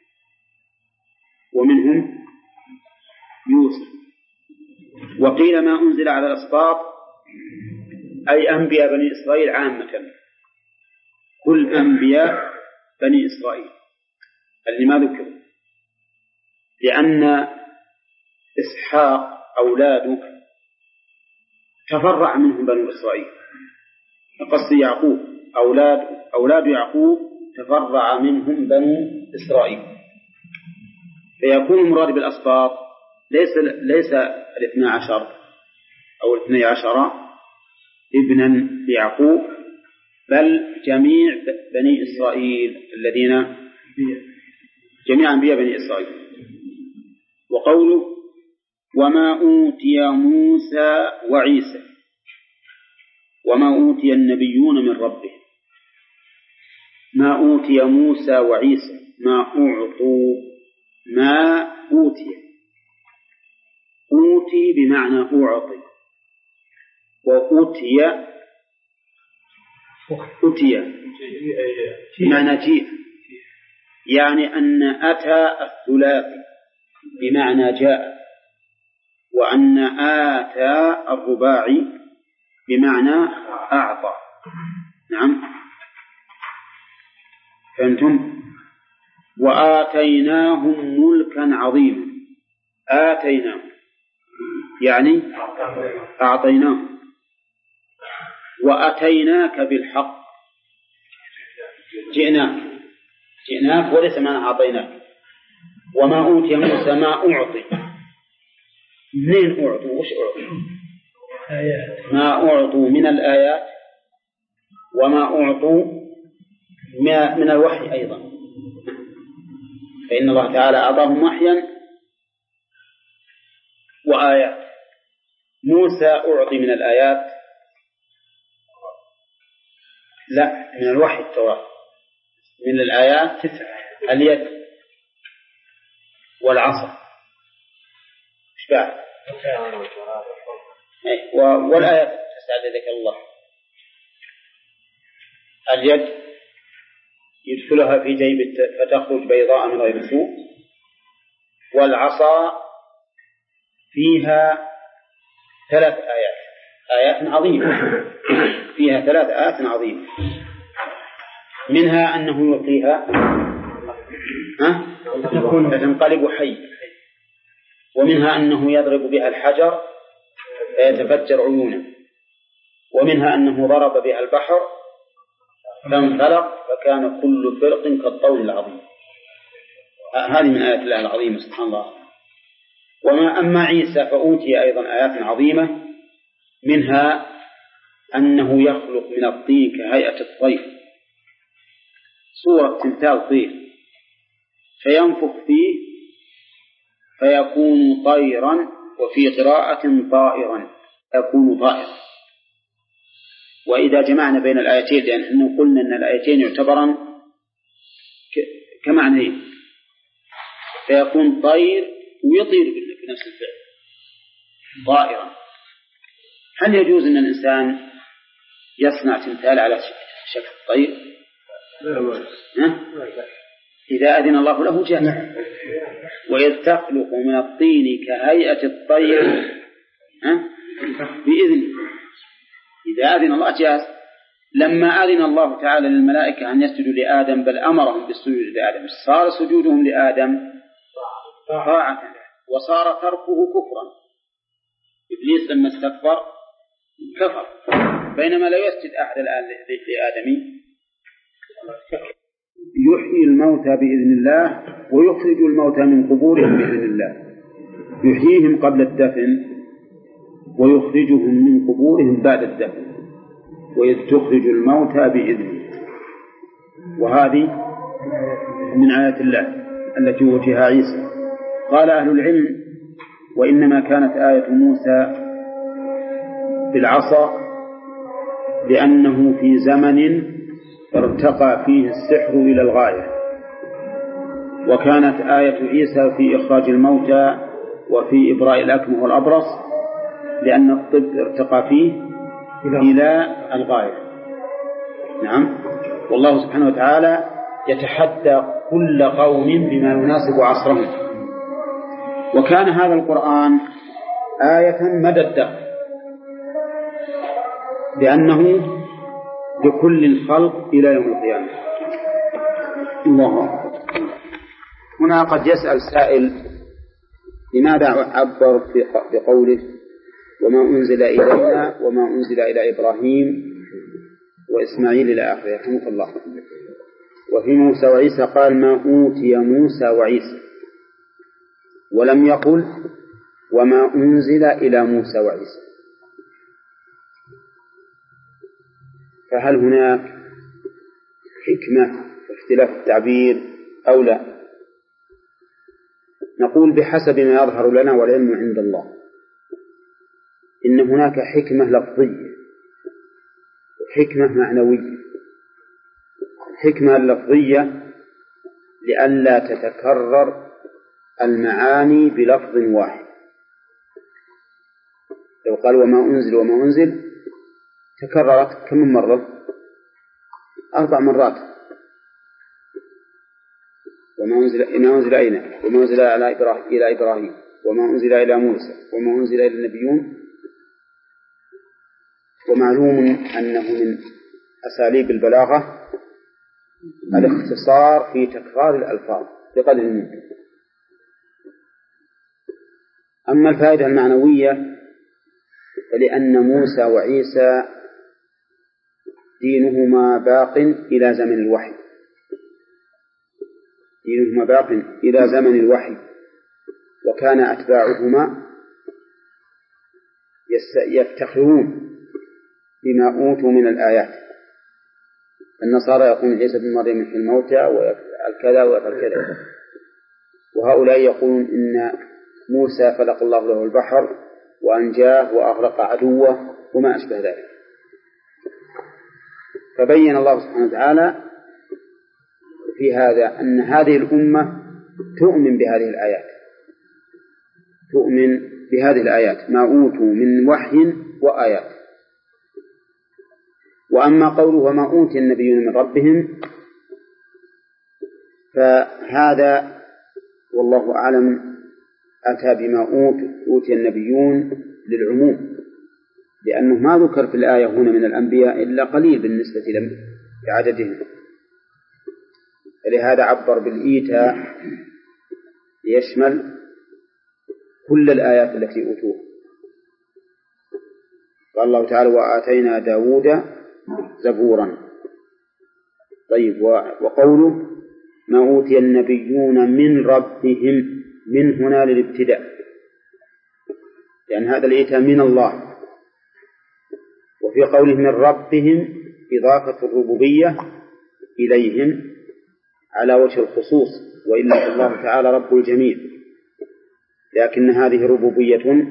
ومنهم يوسف. وقيل ما أنزل على الأسباط أي أنبياء بني إسرائيل عامة، كل أنبياء بني إسرائيل اللي ما ذكروا، لأن إسحاق أولاده تفرع منهم بنو إسرائيل. قصد يعقوب أولاد أولاد يعقوب تفرع منهم بنو إسرائيل، فيكون المراد بالأسباط ليس ليس الاثنى عشر أو الاثني عشر ابنا ليعقوب، بل جميع بني إسرائيل الذين جميع أنبياء بني إسرائيل. وقوله وما أوتي موسى وعيسى، وما أوتي النبيون من ربه. ما أوتي موسى وعيسى، ما أعطوا، ما أوتي. أوتي بمعنى أعطي، وأوتي أوتي بمعنى جيء، يعني أن أتى الثلاثي بمعنى جاء، وأن آتى الرباعي بمعنى أعطى. نعم فهمتم؟ وآتيناهم ملكا عظيما. آتيناهم يعني أعطيناه. وأتيناك بالحق، جئناك جئناك وليس معنى أعطيناك. وما أوتي موسى ما أعطي. منين أعطوا؟ وش أعطوا؟ ما أعطوا من الآيات، وما أعطوا من الوحي أيضا. فإن الله تعالى أعطاهم وحيا وآيات. موسى أعطي من الآيات لا من الوحي التوراة. من الآيات تسعة: اليد والعصا إيش بعد؟ والآيات تسعة ذكر الله. اليد يدخلها في جيب فتخرج بيضاء من غير سوء، والعصا فيها ثلاث آيات آيات عظيمة فيها ثلاث آيات عظيمة، منها أنه يلقيها فتنقلب حي، ومنها أنه يضرب بها الحجر فيتفجر عيونه، ومنها أنه ضرب بها البحر فانفلق فكان كل فرق كالطول العظيم. هذه من آيات الله العظيمة سبحان الله. وما أما عيسى فأوتي أيضا آيات عظيمة، منها أنه يخلق من الطين كهيئة الطير صورة تمثال طير فينفخ فيه فيكون طيرا، وفي قراءة طائرا يكون طائرا. وإذا جمعنا بين الآيتين، لأنه قلنا أن الآيتين يعتبرا كمعنيين، فيكون طير ويطير بنفس الفعل طائرا. هل يجوز أن الإنسان يصنع تمثال على شكل طير؟ إذا أذن الله له جاز. وإذ تخلق من الطين كهيئة الطير بإذن، إذا أذن الله جاز. لما أذن الله تعالى للملائكة أن يسجدوا لآدم بل أمرهم بالسجود لآدم، صار سجودهم لآدم طاعة وصار تركه كفرا. إبليس لما استكبر كفر، بينما لا يسجد أحد الآن لآدم. يحيي الموتى بإذن الله ويخرج الموتى من قبورهم بإذن الله، يحييهم قبل الدفن ويخرجهم من قبورهم بعد الدفن، وإذ تخرج الموتى بإذنه. وهذه من آيات الله التي أوتيها عيسى. قال أهل العلم: وإنما كانت آية موسى بالعصا لأنه في زمن ارتقى فيه السحر إلى الغاية، وكانت آية عيسى في إخراج الموتى وفي إبراء الأكمه والأبرص لأن الطب ارتقى فيه إلى الغاية. نعم. والله سبحانه وتعالى يتحدى كل قوم بما يناسب عصرهم. وكان هذا القرآن آية مدى الدهر، لأنه لكل الخلق إلى يوم القيامة. الله. هنا قد يسأل سائل: لماذا عبر بقوله وما أنزل إلينا وما أنزل إلى إبراهيم وإسماعيل إلى آخره؟ رحمه الله. وفي موسى وعيسى قال ما أوتي موسى وعيسى، ولم يقل وما أنزل إلى موسى وعيسى. فهل هناك حكمة في اختلاف التعبير أو لا؟ نقول بحسب ما يظهر لنا والعلم عند الله إن هناك حكمة لفظية وحكمة معنوية. الحكمة اللفظية لئلا تتكرر المعاني بلفظ واحد. لو قال وما أنزل وما أنزل تكررت كم مرة؟ أربع مرات. وما أنزل ما أنزل إلينا وما أنزل على إبراهيم إلى إبراهيم وما أنزل إلى موسى وما أنزل إلى النبيون. ومعلوم أنه من أساليب البلاغة الاختصار في تكرار الألفاظ بقدر الممكن. أما الفائدة المعنوية فلأن موسى وعيسى دينهما باق إلى زمن الوحي دينهما باق إلى زمن الوحي وكان أتباعهما يفتخرون بما أوتوا من الآيات. النصارى يقول عيسى بن مريم في الموتى ويفعل كذا ويفعل كذا، وهؤلاء يقولون إن موسى فلق الله له البحر وأنجاه وأغرق عدوه وما أشبه ذلك. فبين الله سبحانه وتعالى في هذا أن هذه الأمة تؤمن بهذه الآيات، تؤمن بهذه الآيات ما أوتوا من وحي وآيات. وأما قوله وما أوتي النبيون من ربهم فهذا والله أعلم أتى بما أوتي النبيون للعموم، لأنه ما ذكر في الآية هنا من الأنبياء إلا قليل بالنسبة لعددهم، فلهذا عبر بالإيتاء يشمل كل الآيات التي أوتوها. قال الله تعالى وآتينا داود زبورا. طيب، وقوله ما أوتي النبيون من ربهم، من هنا للابتداء، لأن يعني هذا الإيتاء من الله. وفي قوله من ربهم إضافة الربوبية إليهم على وجه الخصوص، وإلا الله تعالى رب الجميع، لكن هذه ربوبية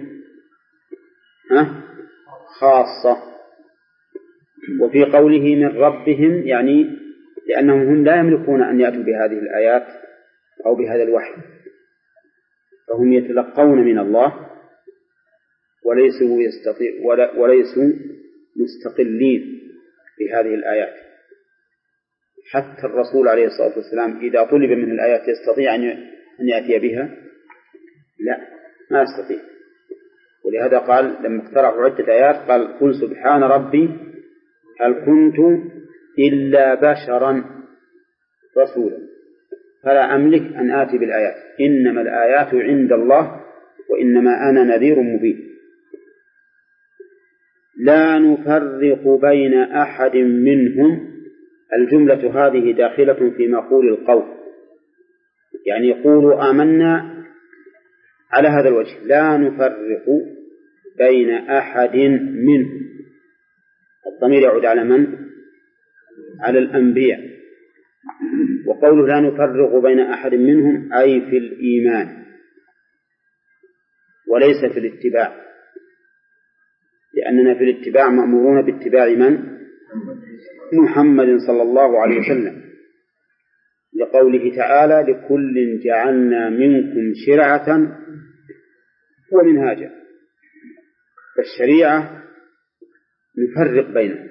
خاصة. وفي قوله من ربهم يعني لأنهم هم لا يملكون أن يأتوا بهذه الآيات أو بهذا الوحي، فهم يتلقون من الله وليسوا يستطيع وليسوا مستقلين بهذه الآيات. حتى الرسول عليه الصلاة والسلام إذا طلب منه الآيات يستطيع أن يأتي بها؟ لا، ما يستطيع. ولهذا قال لما اقترحوا عدة آيات قال قل سبحان ربي هل كنت إلا بشرا رسولا فلا أملك أن آتي بالآيات، إنما الآيات عند الله وإنما أنا نذير مبين. لا نفرق بين أحد منهم، الجملة هذه داخلة في مقول القول، يعني يقولوا آمنا على هذا الوجه، لا نفرق بين أحد منهم. الضمير يعود على من؟ على الأنبياء. وقوله لا نفرق بين أحد منهم أي في الإيمان وليس في الاتباع، لأننا في الاتباع مأمورون باتباع من؟ محمد صلى الله عليه وسلم، لقوله تعالى لكل جعلنا منكم شرعة ومنهاجا. فالشريعة نفرق بينهم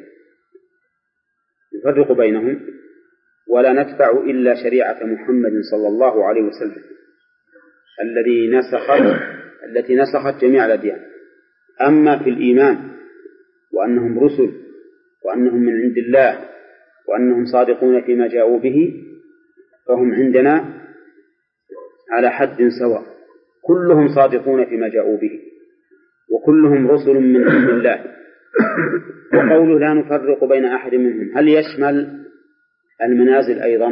نفرق بينهم ولا نتبع إلا شريعة محمد صلى الله عليه وسلم الذي نسخت التي نسخت جميع الأديان. أما في الإيمان وأنهم رسل وأنهم من عند الله وأنهم صادقون فيما جاءوا به فهم عندنا على حد سواء، كلهم صادقون فيما جاءوا به وكلهم رسل من عند الله. وقوله لا نفرق بين أحد منهم هل يشمل المنازل أيضا؟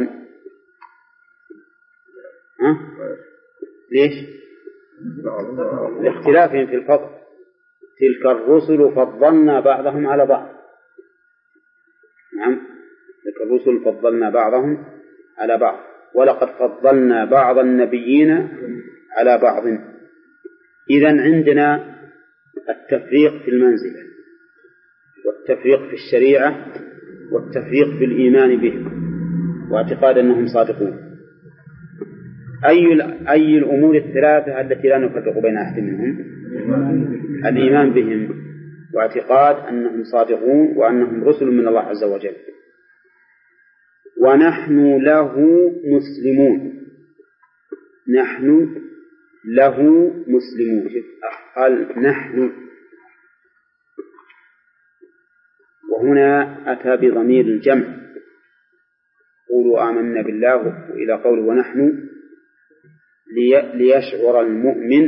ها؟ ليش؟ لاختلافهم في الفضل، تلك الرسل فضلنا بعضهم على بعض. نعم، تلك الرسل فضلنا بعضهم على بعض ولقد فضلنا بعض النبيين على بعض. إذن عندنا التفريق في المنزلة والتفريق في الشريعة والتفريق في الإيمان به واعتقاد أنهم صادقون. أي أي الأمور الثلاثة التي لا نفرق بين أحد منهم؟ الإيمان بهم واعتقاد أنهم صادقون وأنهم رسل من الله عز وجل. ونحن له مسلمون، نحن له مسلمون. قال نحن، وهنا أتى بضمير الجمع، قولوا آمنا بالله إلى قول ونحن، ليشعر المؤمن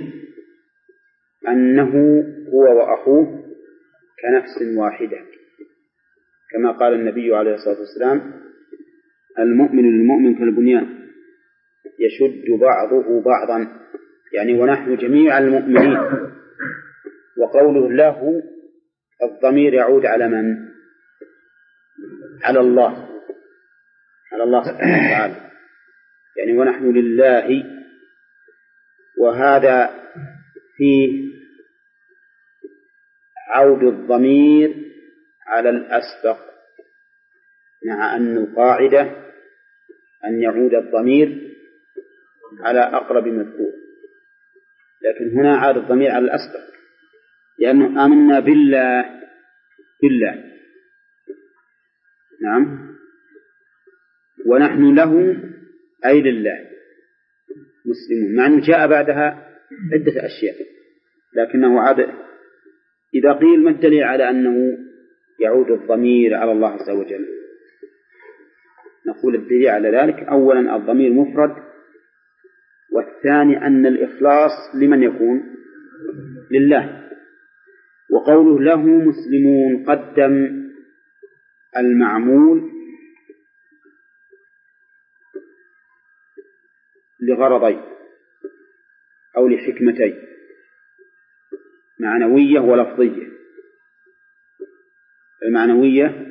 أنه هو وأخوه كنفس واحدة، كما قال النبي عليه الصلاة والسلام المؤمن للمؤمن كالبنيان يشد بعضه بعضا، يعني ونحن جميع المؤمنين. وقوله له الضمير يعود على من؟ على الله، على الله سبحانه وتعالى، يعني ونحن لله وهذا فيه عود الضمير على الأسبق، مع أن القاعدة أن يعود الضمير على أقرب مذكور، لكن هنا عاد الضمير على الأسبق، لأنه آمنا بالله بالله نعم، ونحن له أي لله مسلمون، مع أنه جاء بعدها عدة أشياء، لكنه عاد. إذا قيل ما الدليل على أنه يعود الضمير على الله عز وجل؟ نقول الدليل على ذلك أولا الضمير مفرد، والثاني أن الإخلاص لمن يكون؟ لله. وقوله له مسلمون قدم المعمول لغرضين أو لحكمتين معنوية ولفظية. المعنوية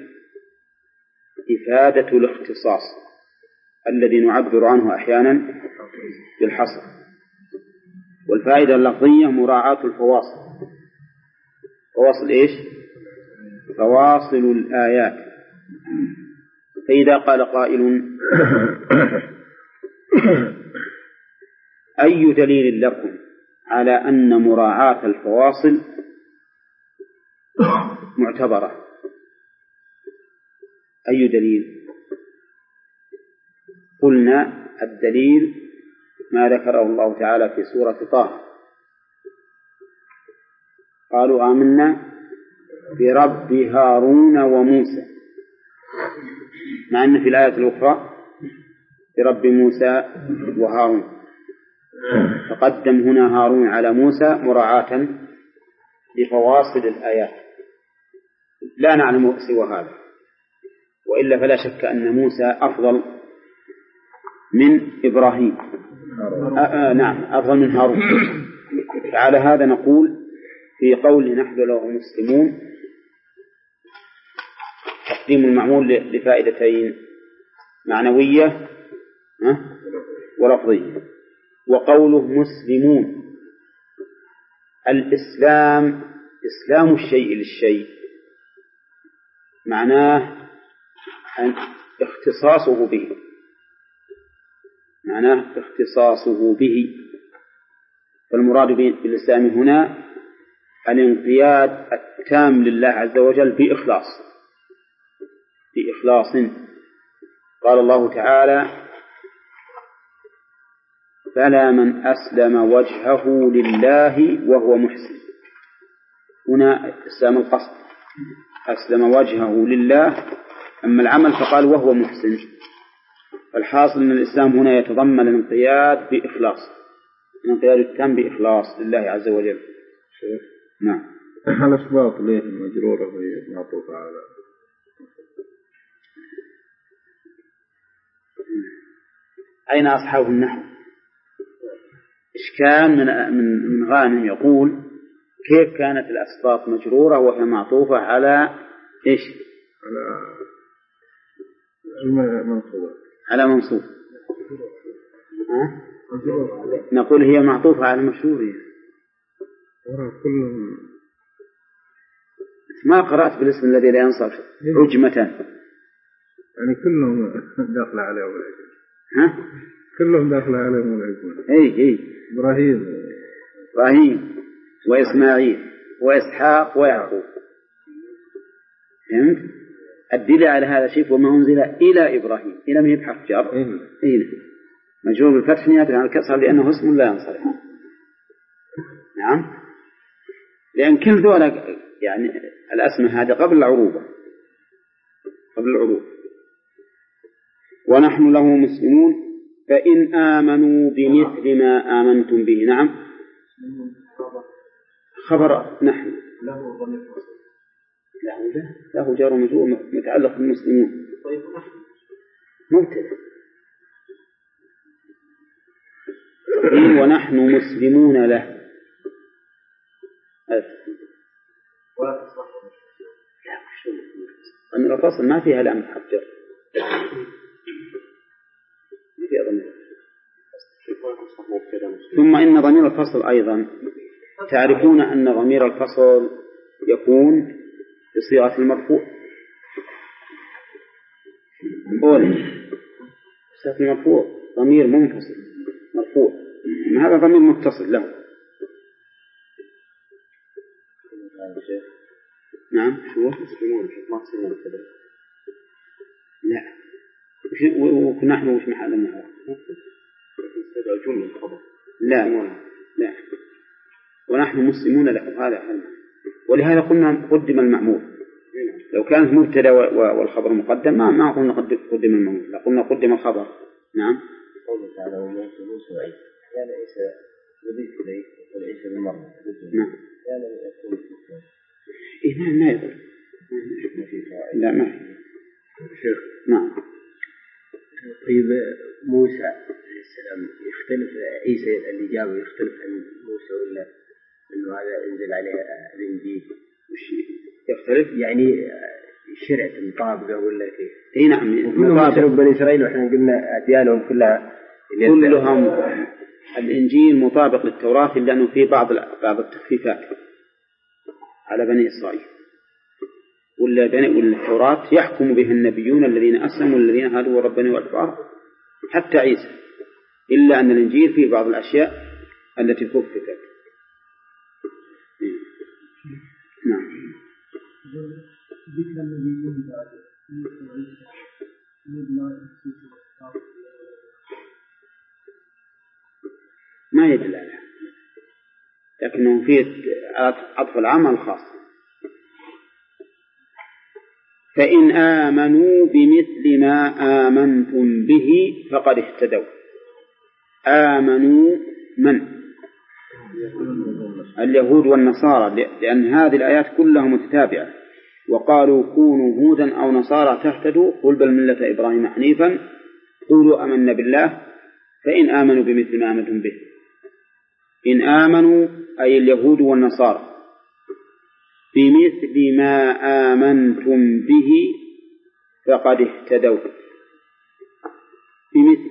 إفادة الاختصاص الذي نعبر عنه أحيانا بالحصر، والفائدة اللفظية مراعاة الفواصل. فواصل إيش؟ فواصل الآيات. فإذا قال قائل أي دليل لكم على أن مراعاة الفواصل معتبرة؟ أي دليل؟ قلنا الدليل ما ذكره الله تعالى في سورة طه، قالوا آمنا برب هارون وموسى، مع أن في الآية الأخرى برب موسى وهارون، فقدم هنا هارون على موسى مراعاة لفواصل الآيات. لا نعلم سوى هذا، وإلا فلا شك أن موسى أفضل من إبراهيم، آآ نعم أفضل من هارون. فعلى هذا نقول في قول نحن له مسلمون تقديم المعمول لفائدتين معنوية ولفظية. وقوله مسلمون الإسلام إسلام الشيء للشيء، معناه أن اختصاصه به، معناه اختصاصه به. فالمراد بالإسلام هنا الانقياد التام لله عز وجل بإخلاص بإخلاص. قال الله تعالى فلا من أسلم وجهه لله وهو محسن. هنا إسلام القصد، أسلم وجهه لله، أما العمل فقال وهو محسن. الحاصل أن الإسلام هنا يتضمن الانقياد بإخلاص، الانقياد التام بإخلاص لله عز وجل. نعم. الأسباط ليه المجرورة وهي معطوفة على أين أصحاب النحو؟ إشكال من من غانم يقول كيف كانت الأسباط مجرورة وهي معطوفة على إيش؟ على منصوب. على منصوب. أه؟ نقول هي معطوفة على مشهورية. كلهم ما قرأت بالاسم الذي لا ينصرف عجمة، يعني كلهم داخل عليهم العجمة. ها؟ كلهم داخل عليهم العجمة. إيه إيه. إبراهيم إبراهيم وإسماعيل وإسحاق ويعقوب. فهمت؟ الدليل على هذا شيء وما أنزل إلى إبراهيم، إلى من يبحث جار إيه مجرور بالفتح نيابة عن الكسر لأنه اسم لا ينصرف. نعم، لأن كل ذولا يعني الأسماء هذه قبل العروبة قبل العروبة. ونحن له مسلمون فإن آمنوا بمثل ما آمنتم به. نعم، خبر نحن له ضمير له له جار ومجرور متعلق بالمسلمون مبتدأ. ونحن مسلمون له ولا تصح. لا شو أن الفصل ما فيها لام حجر، ما فيها ضمير. ثم إن ضمير الفصل أيضا تعرفون أن ضمير الفصل يكون بصيغة المرفوع. أولا بصيغة المرفوع ضمير منفصل مرفوع، هذا ضمير متصل له. نعم شو ما تسمون كذا؟ لا ونحن وش محل النحو؟ لا لا ونحن مسلمون له، هذا هذا ولهذا قلنا قدم المعمول. لو كانت مبتدا والخبر مقدم ما ما قلنا قدم المعمول، لا قلنا قدم الخبر. نعم. قوله تعالى وموسى موسى وعيسى كان عيسى يضيف إليه والعيسى بالمرة. نعم. كان يأكل الكفار. إيه نعم ما يقول. لا ما شيخ. نعم. طيب موسى عليه السلام يختلف عيسى اللي جابه يختلف عن موسى ولا إنه هذا انزل عليه الإنجيل؟ وش يختلف؟ يعني الشرع مطابقة ولا كيف؟ إيه نعم. كلهم بني إسرائيل وإحنا قلنا أديانهم كلها كلهم الإنجيل مطابق للتوراة لأنه فيه بعض بعض التخفيفات على بني إسرائيل، ولا بني والتوراة يحكم بها النبيون الذين أسلموا والذين هادوا وربني والكفار حتى عيسى، إلا أن الإنجيل فيه بعض الأشياء التي خففت. نعم. ما يدل عليها، لكنه فيه عطف العام على الخاص. فإن آمنوا بمثل ما آمنتم به فقد اهتدوا. آمنوا من؟ اليهود والنصارى، لأن هذه الآيات كلها متتابعة. وقالوا كونوا هودا أو نصارى تهتدوا قل بل ملة إبراهيم حنيفا قولوا آمنا بالله فإن آمنوا بمثل ما آمنتم به. إن آمنوا أي اليهود والنصارى بمثل ما آمنتم به فقد اهتدوا. بمثل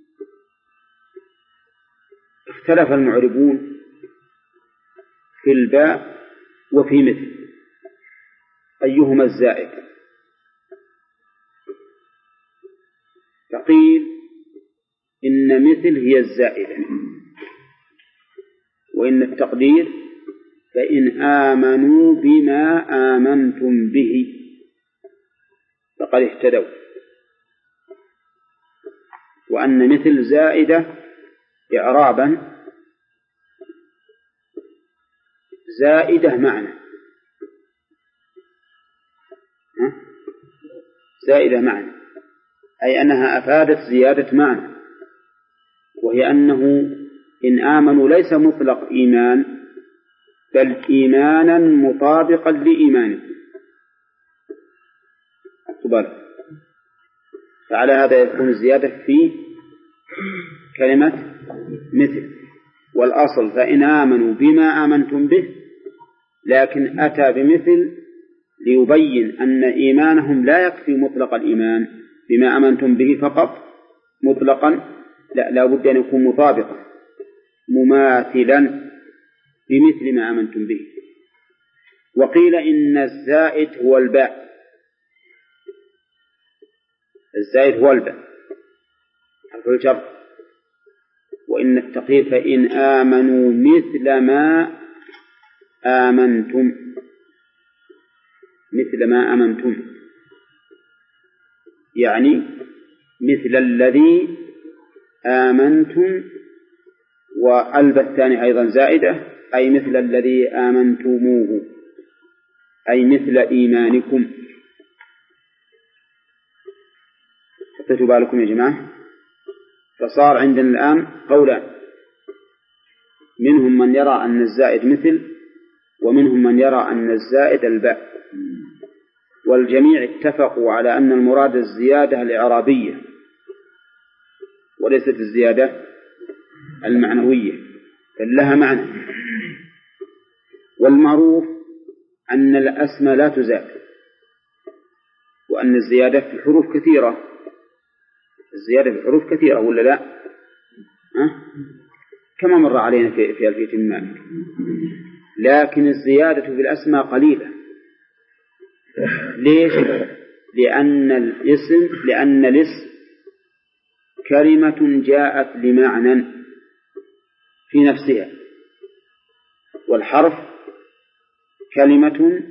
اختلف المعربون في الباء وفي مثل أيهما الزائد، فقيل إن مثل هي الزائدة، وإن التقدير فإن آمنوا بما آمنتم به فقد اهتدوا، وأن مثل زائدة إعرابا زائدة معنى، زائدة معنى أي أنها أفادت زيادة معنى، وهي أنه إن آمنوا ليس مطلق إيمان بل إيمانا مطابقا لإيمانكم. أكتبال. فعلى هذا يكون الزيادة في كلمة مثل، والأصل فإن آمنوا بما آمنتم به، لكن أتى بمثل ليبين أن إيمانهم لا يكفي مطلق الإيمان بما آمنتم به فقط مطلقا، لا لا بد أن يكون مطابقا مماثلا بمثل ما آمنتم به. وقيل إن الزائد هو الباء، الزائد هو الباء حرف الجر، وإن التقدير فإن آمنوا مثل ما آمنتم، مثل ما آمنتم يعني مثل الذي آمنتم، والب الثاني أيضا زائدة أي مثل الذي آمنتموه أي مثل إيمانكم. حطيتوا بالكم يا جماعة؟ فصار عندنا الآن قولان، منهم من يرى أن الزائد مثل، ومنهم من يرى أن الزائد الباء، والجميع اتفقوا على أن المراد الزيادة الإعرابية وليست الزيادة المعنوية، بل لها معنى. والمعروف أن الأسماء لا تزاد، وأن الزيادة في الحروف كثيرة، الزيادة في الحروف كثيرة ولا لا؟ أه؟ كما مر علينا في في ألفية مالك. لكن الزيادة في الأسماء قليلة. ليش؟ لأن الاسم لأن الاسم كلمة جاءت لمعنى في نفسها، والحرف كلمة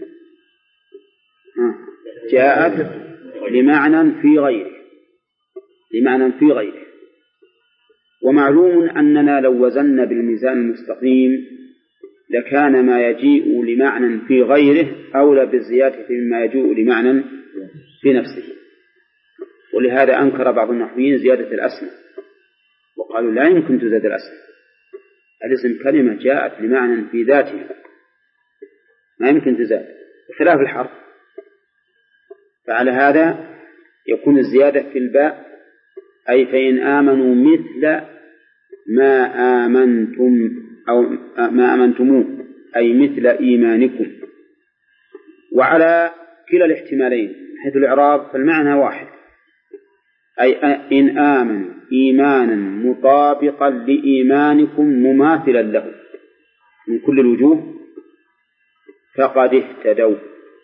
جاءت لمعنى في غيره لمعنى في غيره ومعلوم أننا لو وزنا بالميزان المستقيم لكان ما يجيء لمعنى في غيره أولى بالزيادة مما يجيء لمعنى في نفسه. ولهذا أنكر بعض النحويين زيادة الأسماء وقالوا لا يمكن تزاد الأسماء، الاسم كلمة جاءت لمعنى في ذاتها ما يمكن تزاد بخلاف الحرف. فعلى هذا يكون الزيادة في الباء أي فإن آمنوا مثل ما آمنتم أو ما آمنتموه أي مثل إيمانكم. وعلى كلا الاحتمالين حيث الإعراب فالمعنى واحد، أي إن آمنوا إيمانا مطابقا لإيمانكم مماثلا له من كل الوجوه فقد اهتدوا.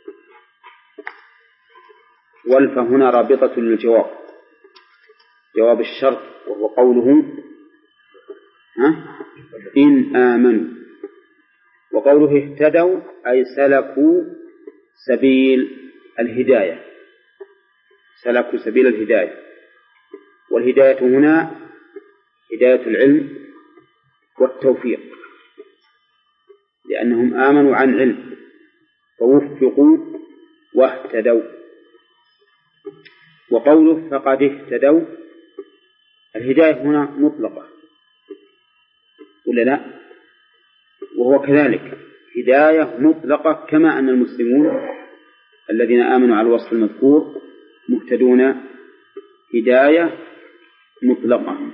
والف هنا رابطة للجواب، جواب الشرط، وهو قوله ها إن آمنوا، وقوله اهتدوا أي سلكوا سبيل الهداية سلكوا سبيل الهداية. والهداية هنا هداية العلم والتوفيق، لأنهم آمنوا عن علم فوفقوا واهتدوا. وقوله فقد اهتدوا الهداية هنا مطلقة ولا لا؟ وهو كذلك هداية مطلقة كما أن المسلمون الذين آمنوا على الوصف المذكور مهتدون هداية مطلقة.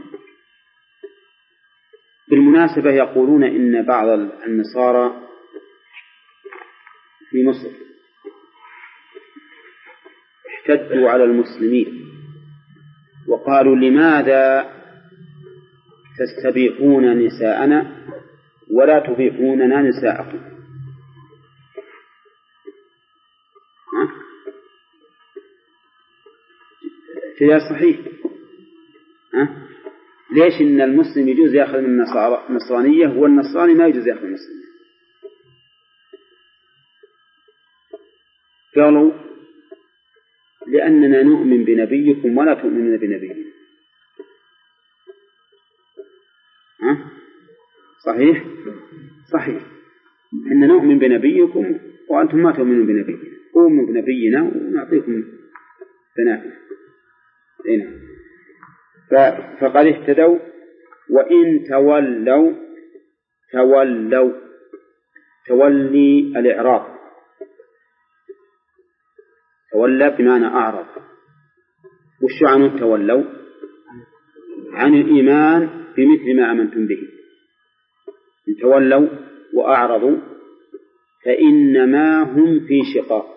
بالمناسبة يقولون إن بعض النصارى في مصر احتجوا على المسلمين وقالوا لماذا تستبيحون نساءنا ولا تبيحوننا نساءكم؟ احتجاج صحيح. ها؟ ليش إن المسلم يجوز يأخذ من النصرانية والنصراني ما يجوز يأخذ من المسلم؟ قالوا لأننا نؤمن بنبيكم ولا تؤمنون بنبينا. ها؟ صحيح؟ صحيح. إن نؤمن بنبيكم وأنتم ما تؤمنون بنبينا، قوموا بنبينا ونعطيكم بناتنا. هنا فقد اهتدوا. وإن تولوا تولوا تولي الإعراض، تولى بمعنى أعرض. وش عنه تولوا؟ عن الإيمان بمثل ما آمنتم به. إن تولوا وأعرضوا فإنما هم في شقاق.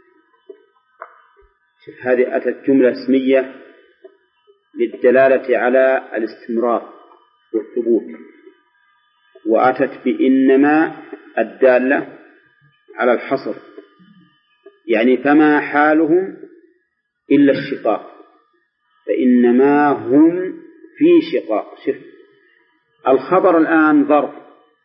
شوف هذه أتت جملة اسمية للدلالة على الاستمرار والثبوت، وأتت بإنما الدالة على الحصر، يعني فما حالهم إلا الشقاق، فإنما هم في شقاق. شوف الخبر الآن ظرف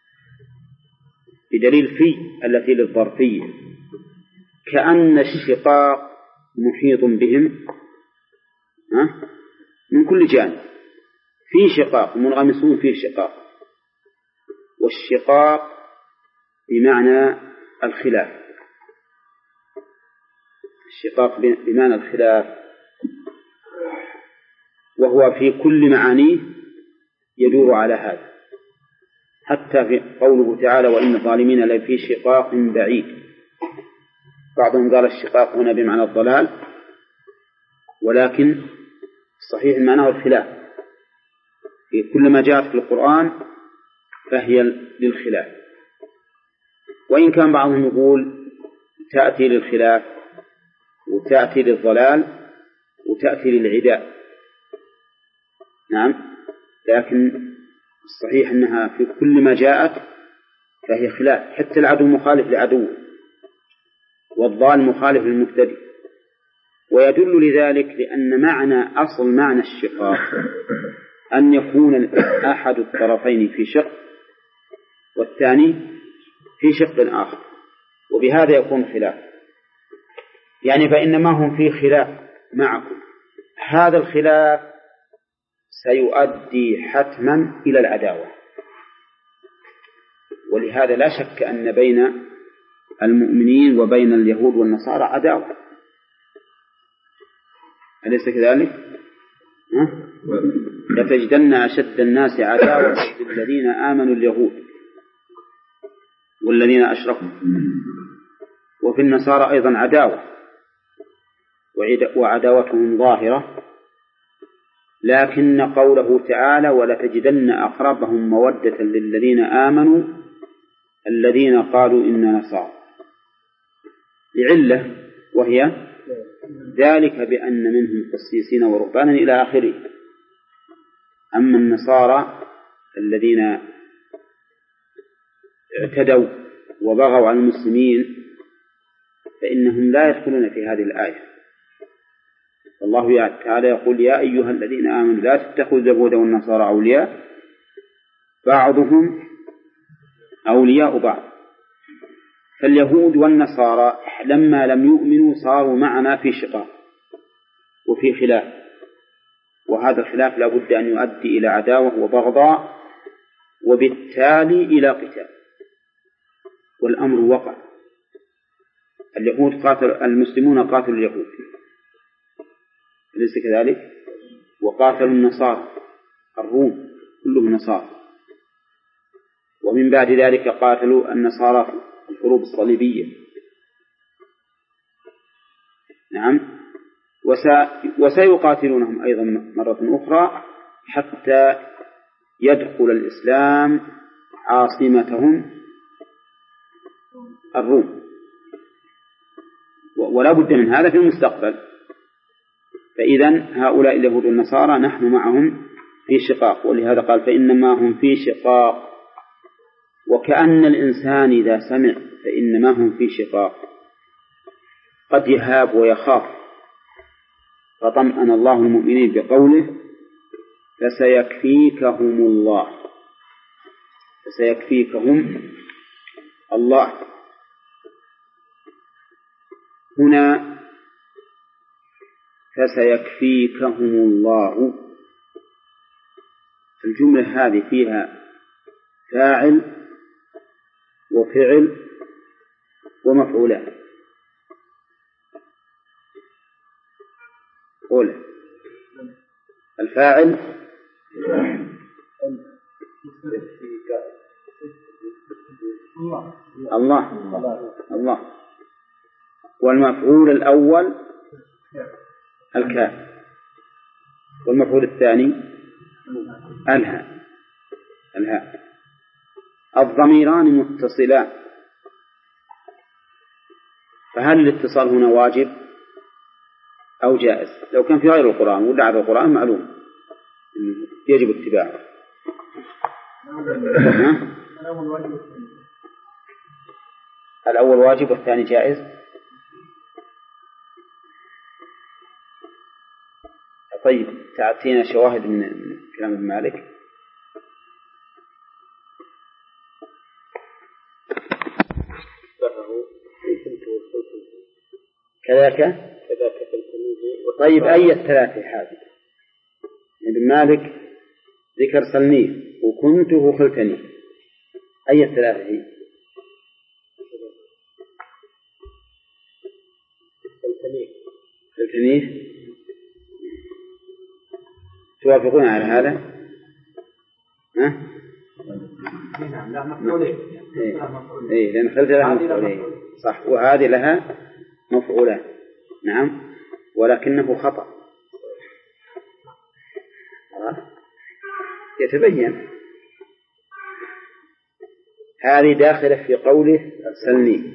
بدليل في التي للظرفية، كأن الشقاق محيط بهم ها؟ من كل جانب في شقاق، منغمسون في شقاق. والشقاق بمعنى الخلاف، الشقاق بمعنى الخلاف، وهو في كل معانيه يدور على هذا، حتى في قوله تعالى وإن الظالمين لفي شقاق بعيد. بعضهم قال الشقاق هنا بمعنى الضلال، ولكن صحيح معناه الخلاف. في كل ما جاءت في القرآن فهي للخلاف، وإن كان بعضهم يقول تأتي للخلاف وتأتي للضلال وتأتي للعداء. نعم، لكن الصحيح أنها في كل ما جاءت فهي خلاف، حتى العدو مخالف لعدو والضال مخالف للمهتدي. ويدل لذلك لأن معنى أصل معنى الشقاق أن يكون أحد الطرفين في شق والثاني في شق آخر، وبهذا يكون خلاف. يعني فإنما هم في خلاف معكم، هذا الخلاف سيؤدي حتما إلى العداوة، ولهذا لا شك أن بين المؤمنين وبين اليهود والنصارى عداوة، أليس كذلك؟ لتجدن أشد الناس عداوة للذين آمنوا اليهود والذين أشركوا، وفي النصارى أيضا عداوة وعداوتهم ظاهرة، لكن قوله تعالى ولتجدن أقربهم مودة للذين آمنوا الذين قالوا إنا نصارى لعلة، وهي ذلك بأن منهم قسيسين ورهبانا إلى آخره. أما النصارى الذين اعتدوا وبغوا على المسلمين فإنهم لا يدخلون في هذه الآية. الله تعالى يقول يا أيها الذين آمنوا لا تتخذوا اليهود والنصارى أولياء بعضهم أولياء بعض. فاليهود والنصارى لما لم يؤمنوا صاروا معنا في شقاق وفي خلاف، وهذا الخلاف لا بد أن يؤدي إلى عداوة وبغضاء وبالتالي إلى قتال، والأمر وقع. اليهود قاتل المسلمون قاتلوا اليهود أليس كذلك؟ وقاتلوا النصارى الروم كلهم نصارى، ومن بعد ذلك قاتلوا النصارى في الحروب الصليبية. نعم، وسيقاتلونهم أيضا مرة أخرى حتى يدخل الإسلام عاصمتهم الروم، ولا بد من هذا في المستقبل. فإذن هؤلاء اليهود والنصارى نحن معهم في شقاق، ولهذا قال فإنما هم في شقاق، وكأن الإنسان إذا سمع فإنما هم في شقاق قد يهاب ويخاف، فطمأن الله المؤمنين بقوله فسيكفيكهم الله، فسيكفيكهم الله. هنا فسيكفيكهم الله، الجملة هذه فيها فاعل وفعل ومفعولان. قول الفاعل الله الله، والمفعول الأول الكاف، والمفعول الثاني الهاء الهاء. الضميران متصلان، فهل الاتصال هنا واجب أو جائز؟ لو كان في غير القرآن ولا على القرآن معلوم يجب اتباعه. الأول واجب والثاني جائز. طيب تعطينا شواهد من كلام ابن مالك. كذاك طيب أي الثلاثة هذه؟ ابن مالك ذكر سلني وكنت وخلتني، أي الثلاثة هي؟ خلتني. توافقون على هذا؟ ها؟ إيه لأن خلت لها مفعولين صح، وهذه لها مفعولان. نعم، ولكنه خطأ يتبين. هذه داخلة في قوله أرسلني،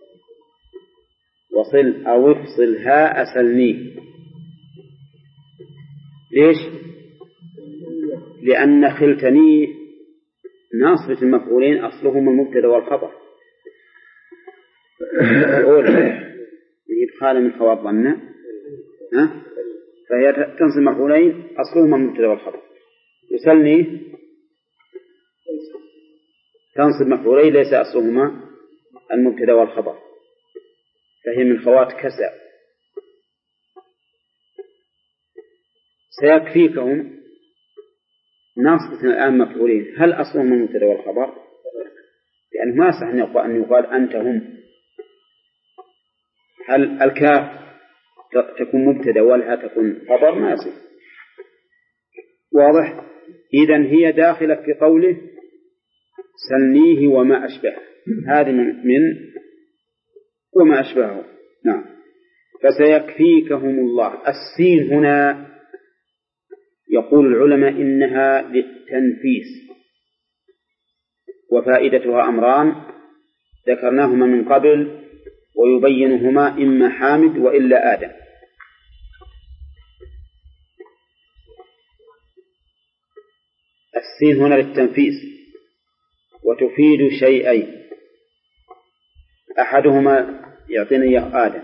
وصل أو افصلها أسلني. ليش؟ لأن خلتني ناصبة المفعولين أصلهما المبتدأ والخبر. الأولى إدخال من خوات ظن ها فهي تنصب مفعولين أصلهما المبتدأ والخبر. يسلني تنصب مفعولين ليس أصلهما المبتدأ والخبر، فهي من خوات كسر. سيكفيكهم ناصبة الآن مفعولين، هل أصلهما المبتدأ والخبر؟ لأنه ما صح أن يقال أنت هم. هل الكاف تكون مبتدأ والها تكون خبر؟ ما يصح. واضح؟ إذن هي داخلة في قوله سلنيه وما أشبه، هذه من وما أشبهه. نعم. فسيكفيكهم الله. السين هنا يقول العلماء إنها للتنفيس، وفائدتها أمران ذكرناهما من قبل ويبينهما إما حامد وإلا آدم. السين هنا للتنفيس وتفيد شيئين، أحدهما يعطيني آدم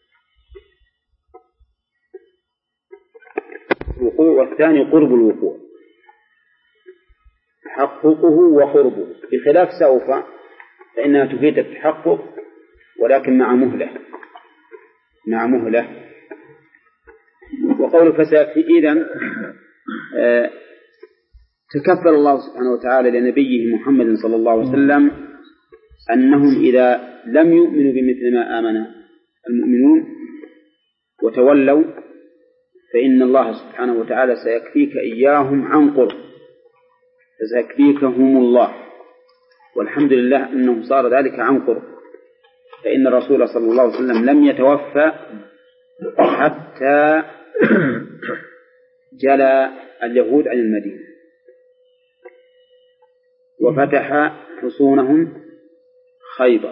وقوع، والثاني قرب الوقوع، تحققه وقربه، بخلاف سوف فإنها تفيد التحقق ولكن مع مهلة مع مهلة. وقول فسيكفي إذن آه تكفل الله سبحانه وتعالى لنبيه محمد صلى الله عليه وسلم أنهم إذا لم يؤمنوا بمثل ما آمن المؤمنون وتولوا فإن الله سبحانه وتعالى سيكفيك إياهم عن قرب، فسيكفيكهم الله. والحمد لله أنه صار ذلك عن قرب، فإن الرسول صلى الله عليه وسلم لم يتوفى حتى جلى اليهود عن المدينة وفتح حصونهم خيبر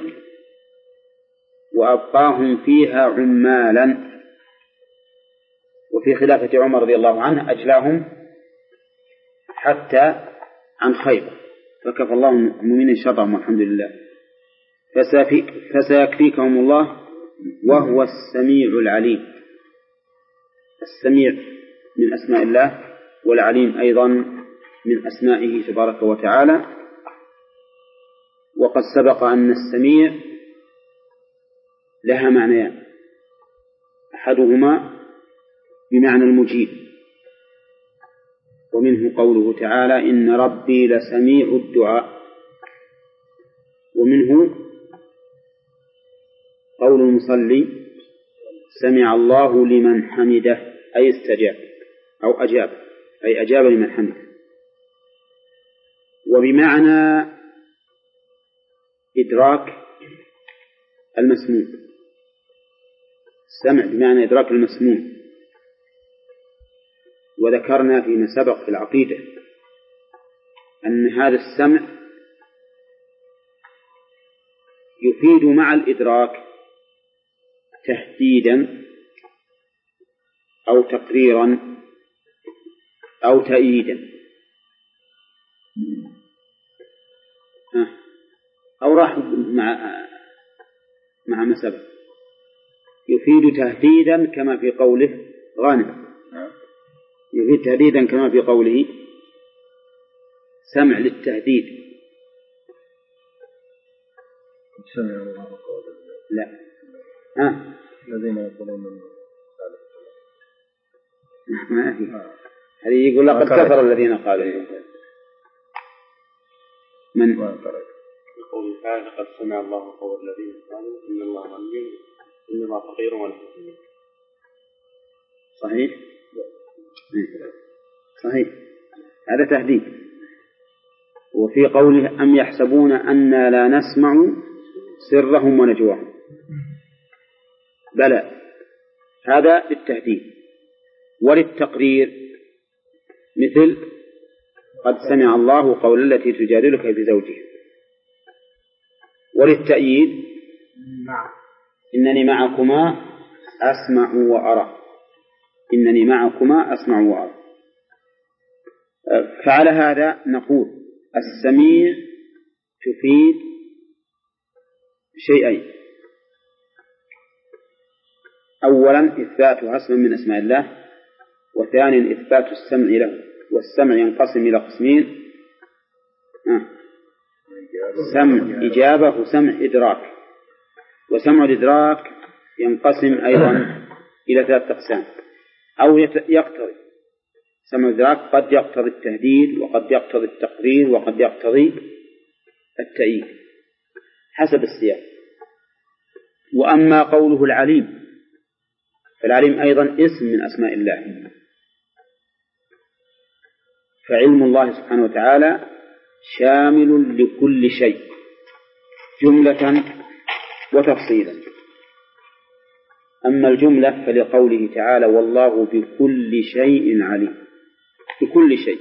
وأبقاهم فيها عمالا، وفي خلافة عمر رضي الله عنه أجلاهم حتى عن خيبر، فكفى الله المؤمنين شرهم والحمد لله. فسيكفيكهم الله وهو السميع العليم. السميع من أسماء الله، والعليم أيضا من أسمائه تبارك وتعالى. وقد سبق أن السميع لها معنيان، أحدهما بمعنى المجيب، ومنه قوله تعالى إن ربي لسميع الدعاء، ومنه قول المصلي سمع الله لمن حمده، أي استجاب أو أجاب، أي أجاب لمن حمده. وبمعنى إدراك المسموع، السمع بمعنى إدراك المسموع. وذكرنا فيما سبق في العقيدة أن هذا السمع يفيد مع الإدراك تهديدا أو تقريرا أو تأييدا أو راح مع مع ما سبق. يفيد تهديدا كما في قوله غانم، يفيد تهديدا كما في قوله سمع للتهديد. سمع الله قول لا ها الذين يقولون من ما في هذه يقول لقد كفر الذين قالوا من يقول تعالى لقد سمع الله قول الذين قالوا إن الله غني إن الله فقير ونحن. صحيح صحيح هذا تهديد. وفي قوله أم يحسبون أننا لا نسمع سرهم ونجواهم، بلى هذا للتهديد. وللتقرير مثل قد سمع الله قول التي تجادلك في زوجها. وللتأييد إنني معكما أسمع وأرى، إنني معكما أسمع وأرى. فعلى هذا نقول السميع تفيد شيئين: أولا إثباتها اسما من أسماء الله، وثانيا إثبات السمع له. والسمع ينقسم إلى قسمين: آه. سمع إجابة وسمع إدراك. وسمع الإدراك ينقسم أيضا إلى ثلاثة أقسام أو يقتضي. سمع الإدراك قد يقتضي التهديد، وقد يقتضي التقرير، وقد يقتضي التأييد حسب السياق. وأما قوله العليم فالعليم أيضا اسم من أسماء الله، فعلم الله سبحانه وتعالى شامل لكل شيء جملة وتفصيلا. أما الجملة فلقوله تعالى: والله بكل شيء عليم، بكل شيء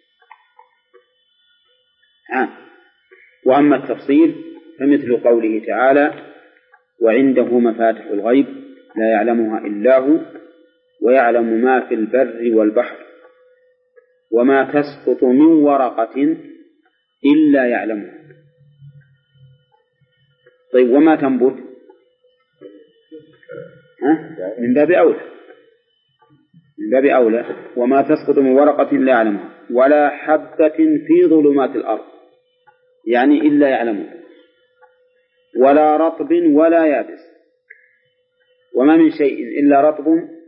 عام. وأما التفصيل فمثل قوله تعالى: وعنده مفاتح الغيب لا يعلمها إلا هو ويعلم ما في البر والبحر وما تسقط من ورقة إلا يعلمها. طيب وما تنبت؟ ها؟ من باب أولى، من باب أولى. وما تسقط من ورقة إلا يعلمها ولا حبة في ظلمات الأرض، يعني إلا يعلمها، ولا رطب ولا يابس. وما من شيء إلا رطب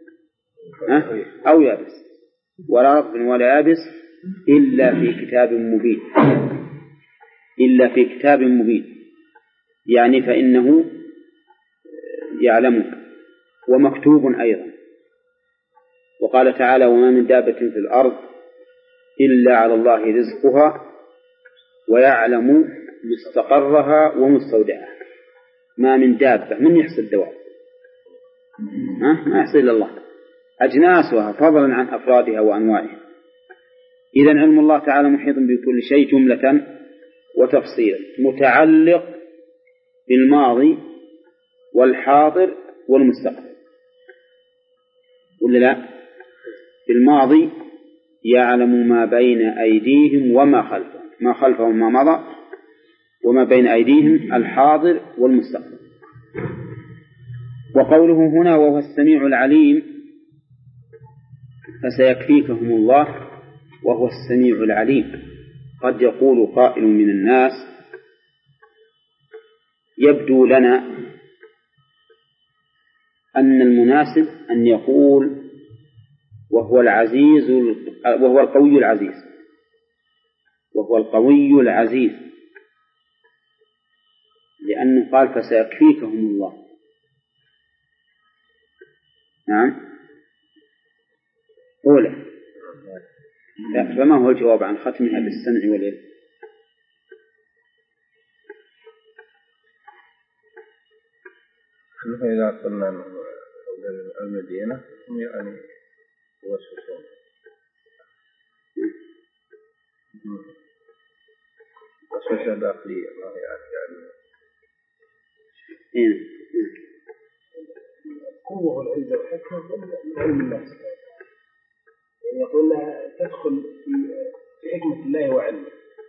أو يابس، ولا رطب ولا يابس إلا في كتاب مبين، إلا في كتاب مبين، يعني فإنه يعلمه ومكتوب أيضا. وقال تعالى: وما من دابة في الأرض إلا على الله رزقها ويعلم مستقرها ومستودعها. ما من دابة، من يحصي الدواب؟ ما يحصي إلا الله، أجناسها فضلا عن أفرادها وأنواعها. إذن علم الله تعالى محيط بكل شيء جملة وتفصيلا، متعلق بالماضي والحاضر والمستقبل، ولا لا؟ بالماضي يعلم ما بين أيديهم وما خلفهم، ما خلفهم ما مضى، وما بين أيديهم الحاضر والمستقبل. وقوله هنا: وهو السميع العليم، فسيكفيكهم الله وهو السميع العليم. قد يقول قائل من الناس: يبدو لنا أن المناسب أن يقول وهو العزيز وهو القوي العزيز، وهو القوي العزيز، لأنه قال فسيكفيكهم الله. نعم، أولى. فما هو الجواب عن ختمها بالسمع والعلم؟ إذا قلنا أنه المدينة هم يعني يوسوسون وسوسة داخلية، ما هي يعني إيه قوة والعزة والحكمة من علم الله سبحانه، يعني يقول تدخل في حكمة الله وعلمه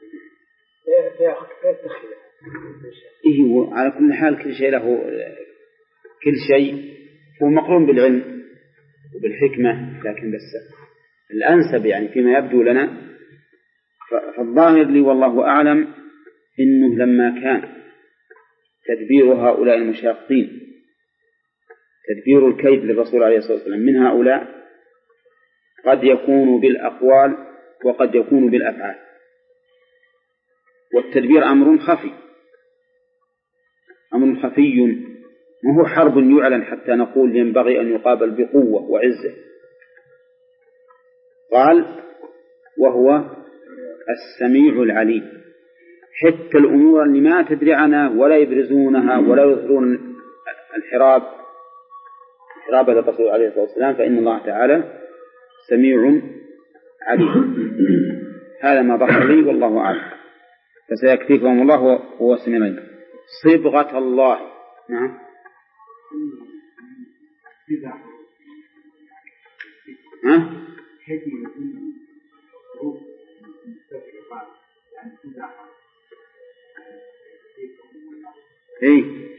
فيتخذها. إيه، على كل حال كل شيء له، كل شيء هو مقرون بالعلم وبالحكمة، لكن بس الأنسب يعني فيما يبدو لنا، فالظاهر لي والله أعلم إنه لما كان تدبير هؤلاء المشاقين، تدبير الكيد للرسول عليه الصلاة والسلام من هؤلاء، قد يكون بالأقوال وقد يكون بالأفعال. والتدبير أمر خفي، أمر خفي، وهو حرب يعلن حتى نقول ينبغي أن يقابل بقوة وعزة. قال وهو السميع العليم، حتى الأمور اللي ما تدري عنها ولا يبرزونها ولا يظهرون الحراب حرابة الرسول عليه الصلاة والسلام، فإن الله تعالى سميع عليم. هذا ما ظهر لي والله أعلم. فسيكفيكم الله وهو السميع العليم. صبغة الله. نعم. ها؟ إيه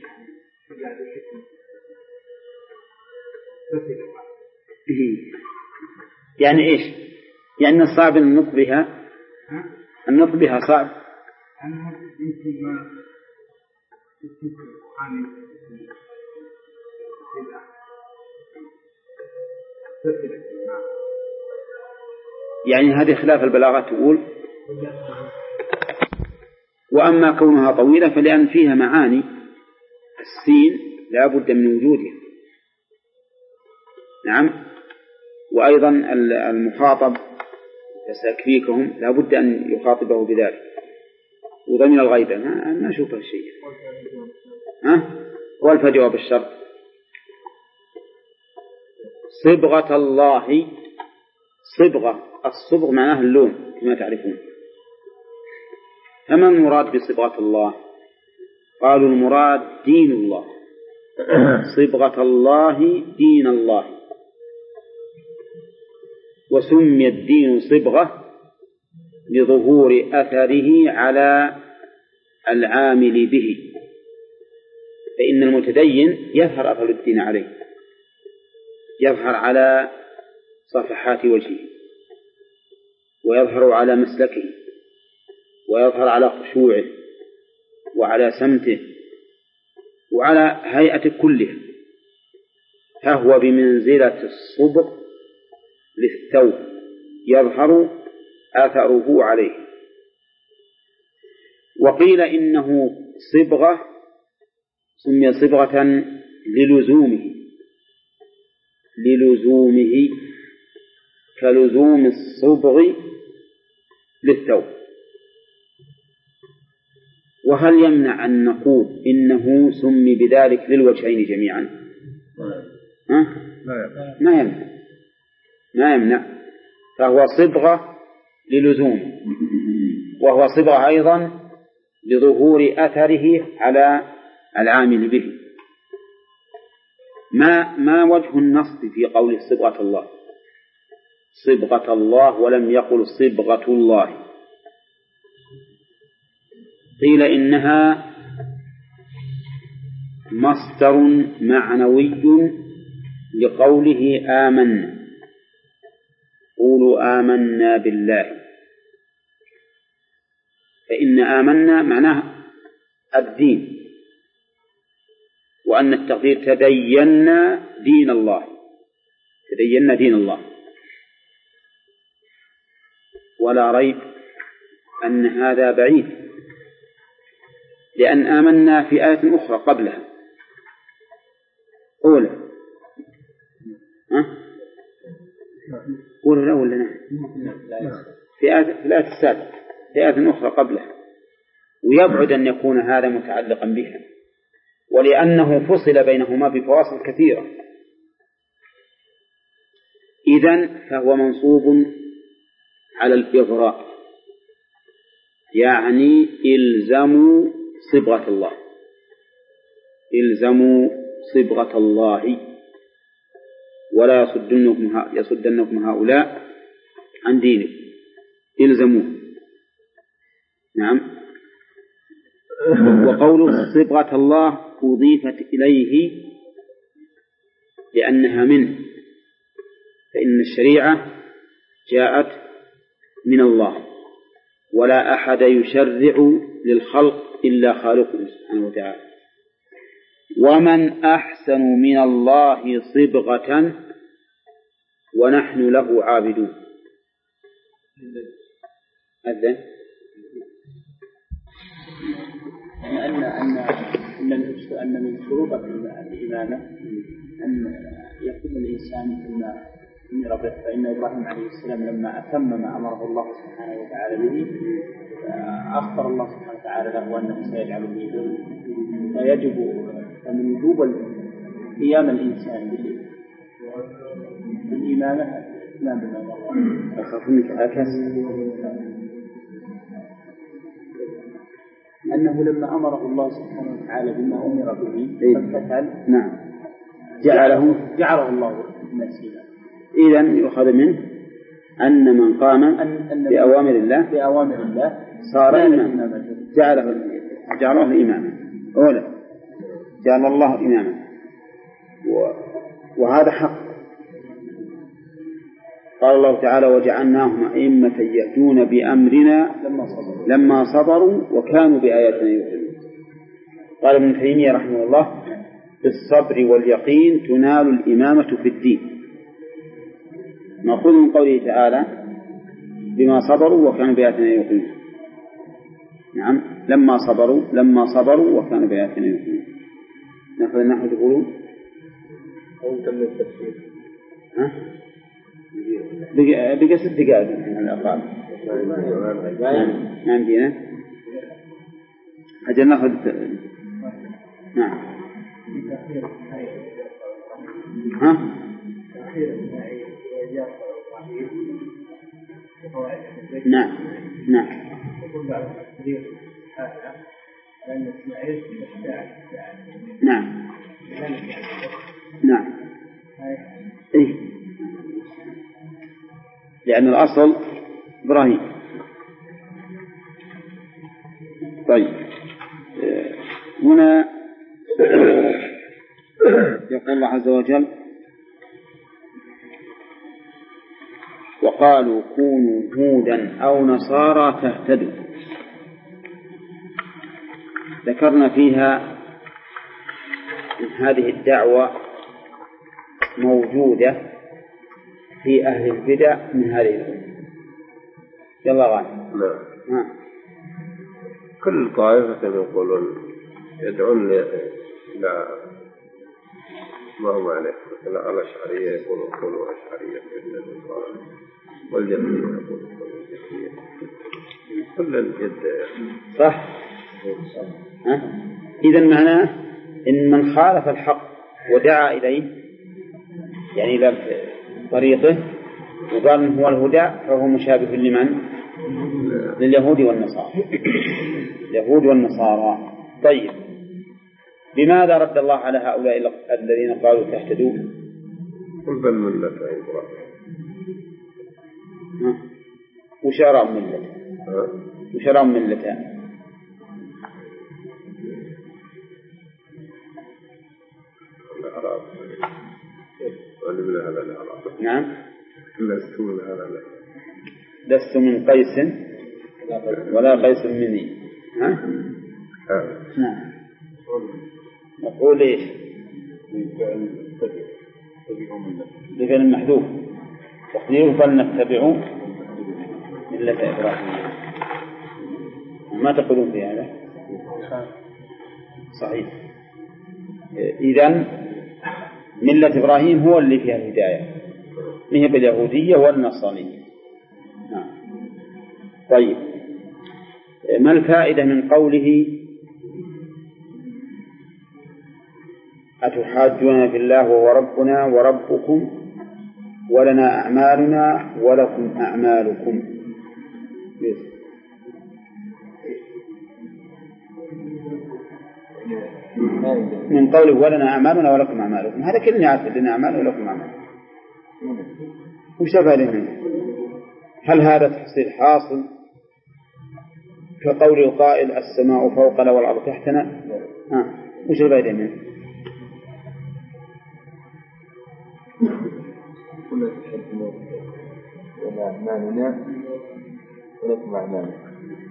إيه يعني إيش؟ يعني الصعب النطق بها، النطق بها صعب. يعني هذه خلاف البلاغة تقول. وأما كونها طويلة فلأن فيها معاني، السين لا بد من وجودها. نعم. وأيضا المخاطب يستكفيكهم لا بد أن يخاطبه بذلك، وضمن الغيبة ما, ما أشوف الشيء. ها؟ والفجوة بالشرط. صبغة الله، صبغة، الصبغ معناه اللون كما تعرفون. فما المراد بصبغة الله؟ قالوا المراد دين الله، صبغة الله دين الله. وسمي الدين صبغة لظهور أثره على العامل به، فإن المتدين يظهر أثر الدين عليه، يظهر على صفحات وجهه، ويظهر على مسلكه، ويظهر على خشوعه، وعلى سمته، وعلى هيئة كله، فهو بمنزلة الصبغ للثوب يظهر أثره عليه. وقيل إنه صبغة سمي صبغة للزومه، للزومه كلزوم الصبغ للثوب. وهل يمنع أن نقول إنه سمي بذلك للوجهين جميعا؟ ها؟ ما يمنع، ما يمنع. فهو صبغة للزوم، وهو صبغة أيضا لظهور أثره على العامل به. ما ما وجه النص في قول صبغة الله؟ صبغة الله ولم يقل صبغة الله. قيل إنها مصدر معنوي لقوله آمنا، قولوا آمنا بالله، فإن آمنا معناه الدين، وأن التقدير تدينا دين الله، تدينا دين الله. ولا ريب أن هذا بعيد، لأن آمنا في آية أخرى قبلها. قول ها؟ قول لا ولا نعم؟ في آية في الآية السابقة، في آية أخرى قبلها. ويبعد أن يكون هذا متعلقا بها، ولأنه فصل بينهما بفواصل كثيرة. إذن فهو منصوب على الإغراء، يعني إلزموا صبغة الله، إلزموا صبغة الله، ولا يصدنكم يصدنكم هؤلاء عن دينكم، إلزموه. نعم. وقول صبغة الله أضيفت إليه لأنها منه، فإن الشريعة جاءت من الله، ولا أحد يشرع للخلق إلا خالقه سبحانه وتعالى. ومن أحسن من الله صبغة ونحن له عابدون. أذن أن أن أن أن من شروط الإمامة أن يكون الإنسان بما أمر به، فإن إبراهيم عليه السلام لما أتم ما أمره الله سبحانه وتعالى به أخبر الله سبحانه وتعالى له أنه سيجعل به، فيجب من وجوب قيام الإنسان بالإمامة إمام بما أمر الله. أخاف منك عكس أنه لما أمره الله سبحانه وتعالى بما أمر به فامتثل. نعم. جعله جعله الله نسيما. إذن يؤخذ منه أن من قام بأوامر الله بأوامر الله صار إماما، جعله جعله إماما أولا، جعل الله إماما، وهذا حق. قال الله تعالى وجعلناهم أئمة يهدون بأمرنا لما صبروا وكانوا بآياتنا يوقنون. قال ابن تيمية رحمه الله بالصبر واليقين تنال الإمامة في الدين، مأخوذ من قوله تعالى بما صبروا وكانوا بآياتنا يوقنون. نعم لما صبروا لما صبروا وكانوا بآياتنا يوقنون. نأخذ النحو تقولون أو تم التفسير ها بقى بقى ست دقائق من الأقل ما عندنا أجل نأخذ. نعم ها نعم نعم نعم نعم إيه لأن الأصل إبراهيم. طيب هنا يقول الله عز وجل وقالوا كونوا هودا أو نصارى تهتدوا. ذكرنا فيها أن هذه الدعوة موجودة في أهل البدع من هذه الأمة. يلا غانم. نعم. كل طائفة يقولون يدعون إلى ما هم عليه، مثلا الأشعرية يقولون كونوا أشعرية والجهمية يقولون كونوا جهمية. كل الجد صح. إذن معناه إن من خالف الحق ودعا إليه يعني إلى طريقه وقال إن هو الهدى فهو مشابه لمن؟ لليهود والنصارى. اليهود والنصارى. طيب بماذا رد الله على هؤلاء الذين قالوا تهتدوا؟ قل بل ملة إبراهيم. وشراء ملة وشراء ملتان. الأعراب ولمن هذا الأعراب. نعم لست من هذا لا. لست من قيس ولا قيس مني. ها؟ نعم. نقول إيش؟ بفعل محذوف تقديره فلنتبعوا ملة إبراهيم. ما تقولون في هذا؟ صحيح. إذن ملة إبراهيم هو اللي فيها الهداية، هي باليهودية والنصرانية. نعم. طيب ما الفائدة من قوله أتحاجون في الله وهو ربنا وربكم ولنا أعمالنا ولكم أعمالكم؟ من قوله ولنا أعمالنا ولكم أعمالكم، هذا كلنا عارف لنا أعمال ولكم أعمال. وش الفائدة منه؟ هل هذا تحصيل حاصل كقول القائل السماء فوقنا والأرض تحتنا؟ ها وش الفائدة منه؟ كل تحبنا ولا أعمالنا ولكم أعمالنا،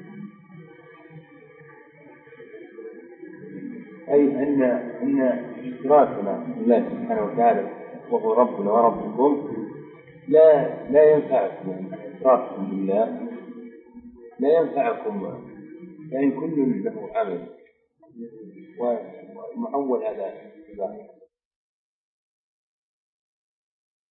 أي أن أن اشتراكنا بالله سبحانه وتعالى وهو ربنا وربكم لا لا ينفعكم، يعني اشتراككم بالله لا ينفعكم، يعني كل له عمل ومعول هذا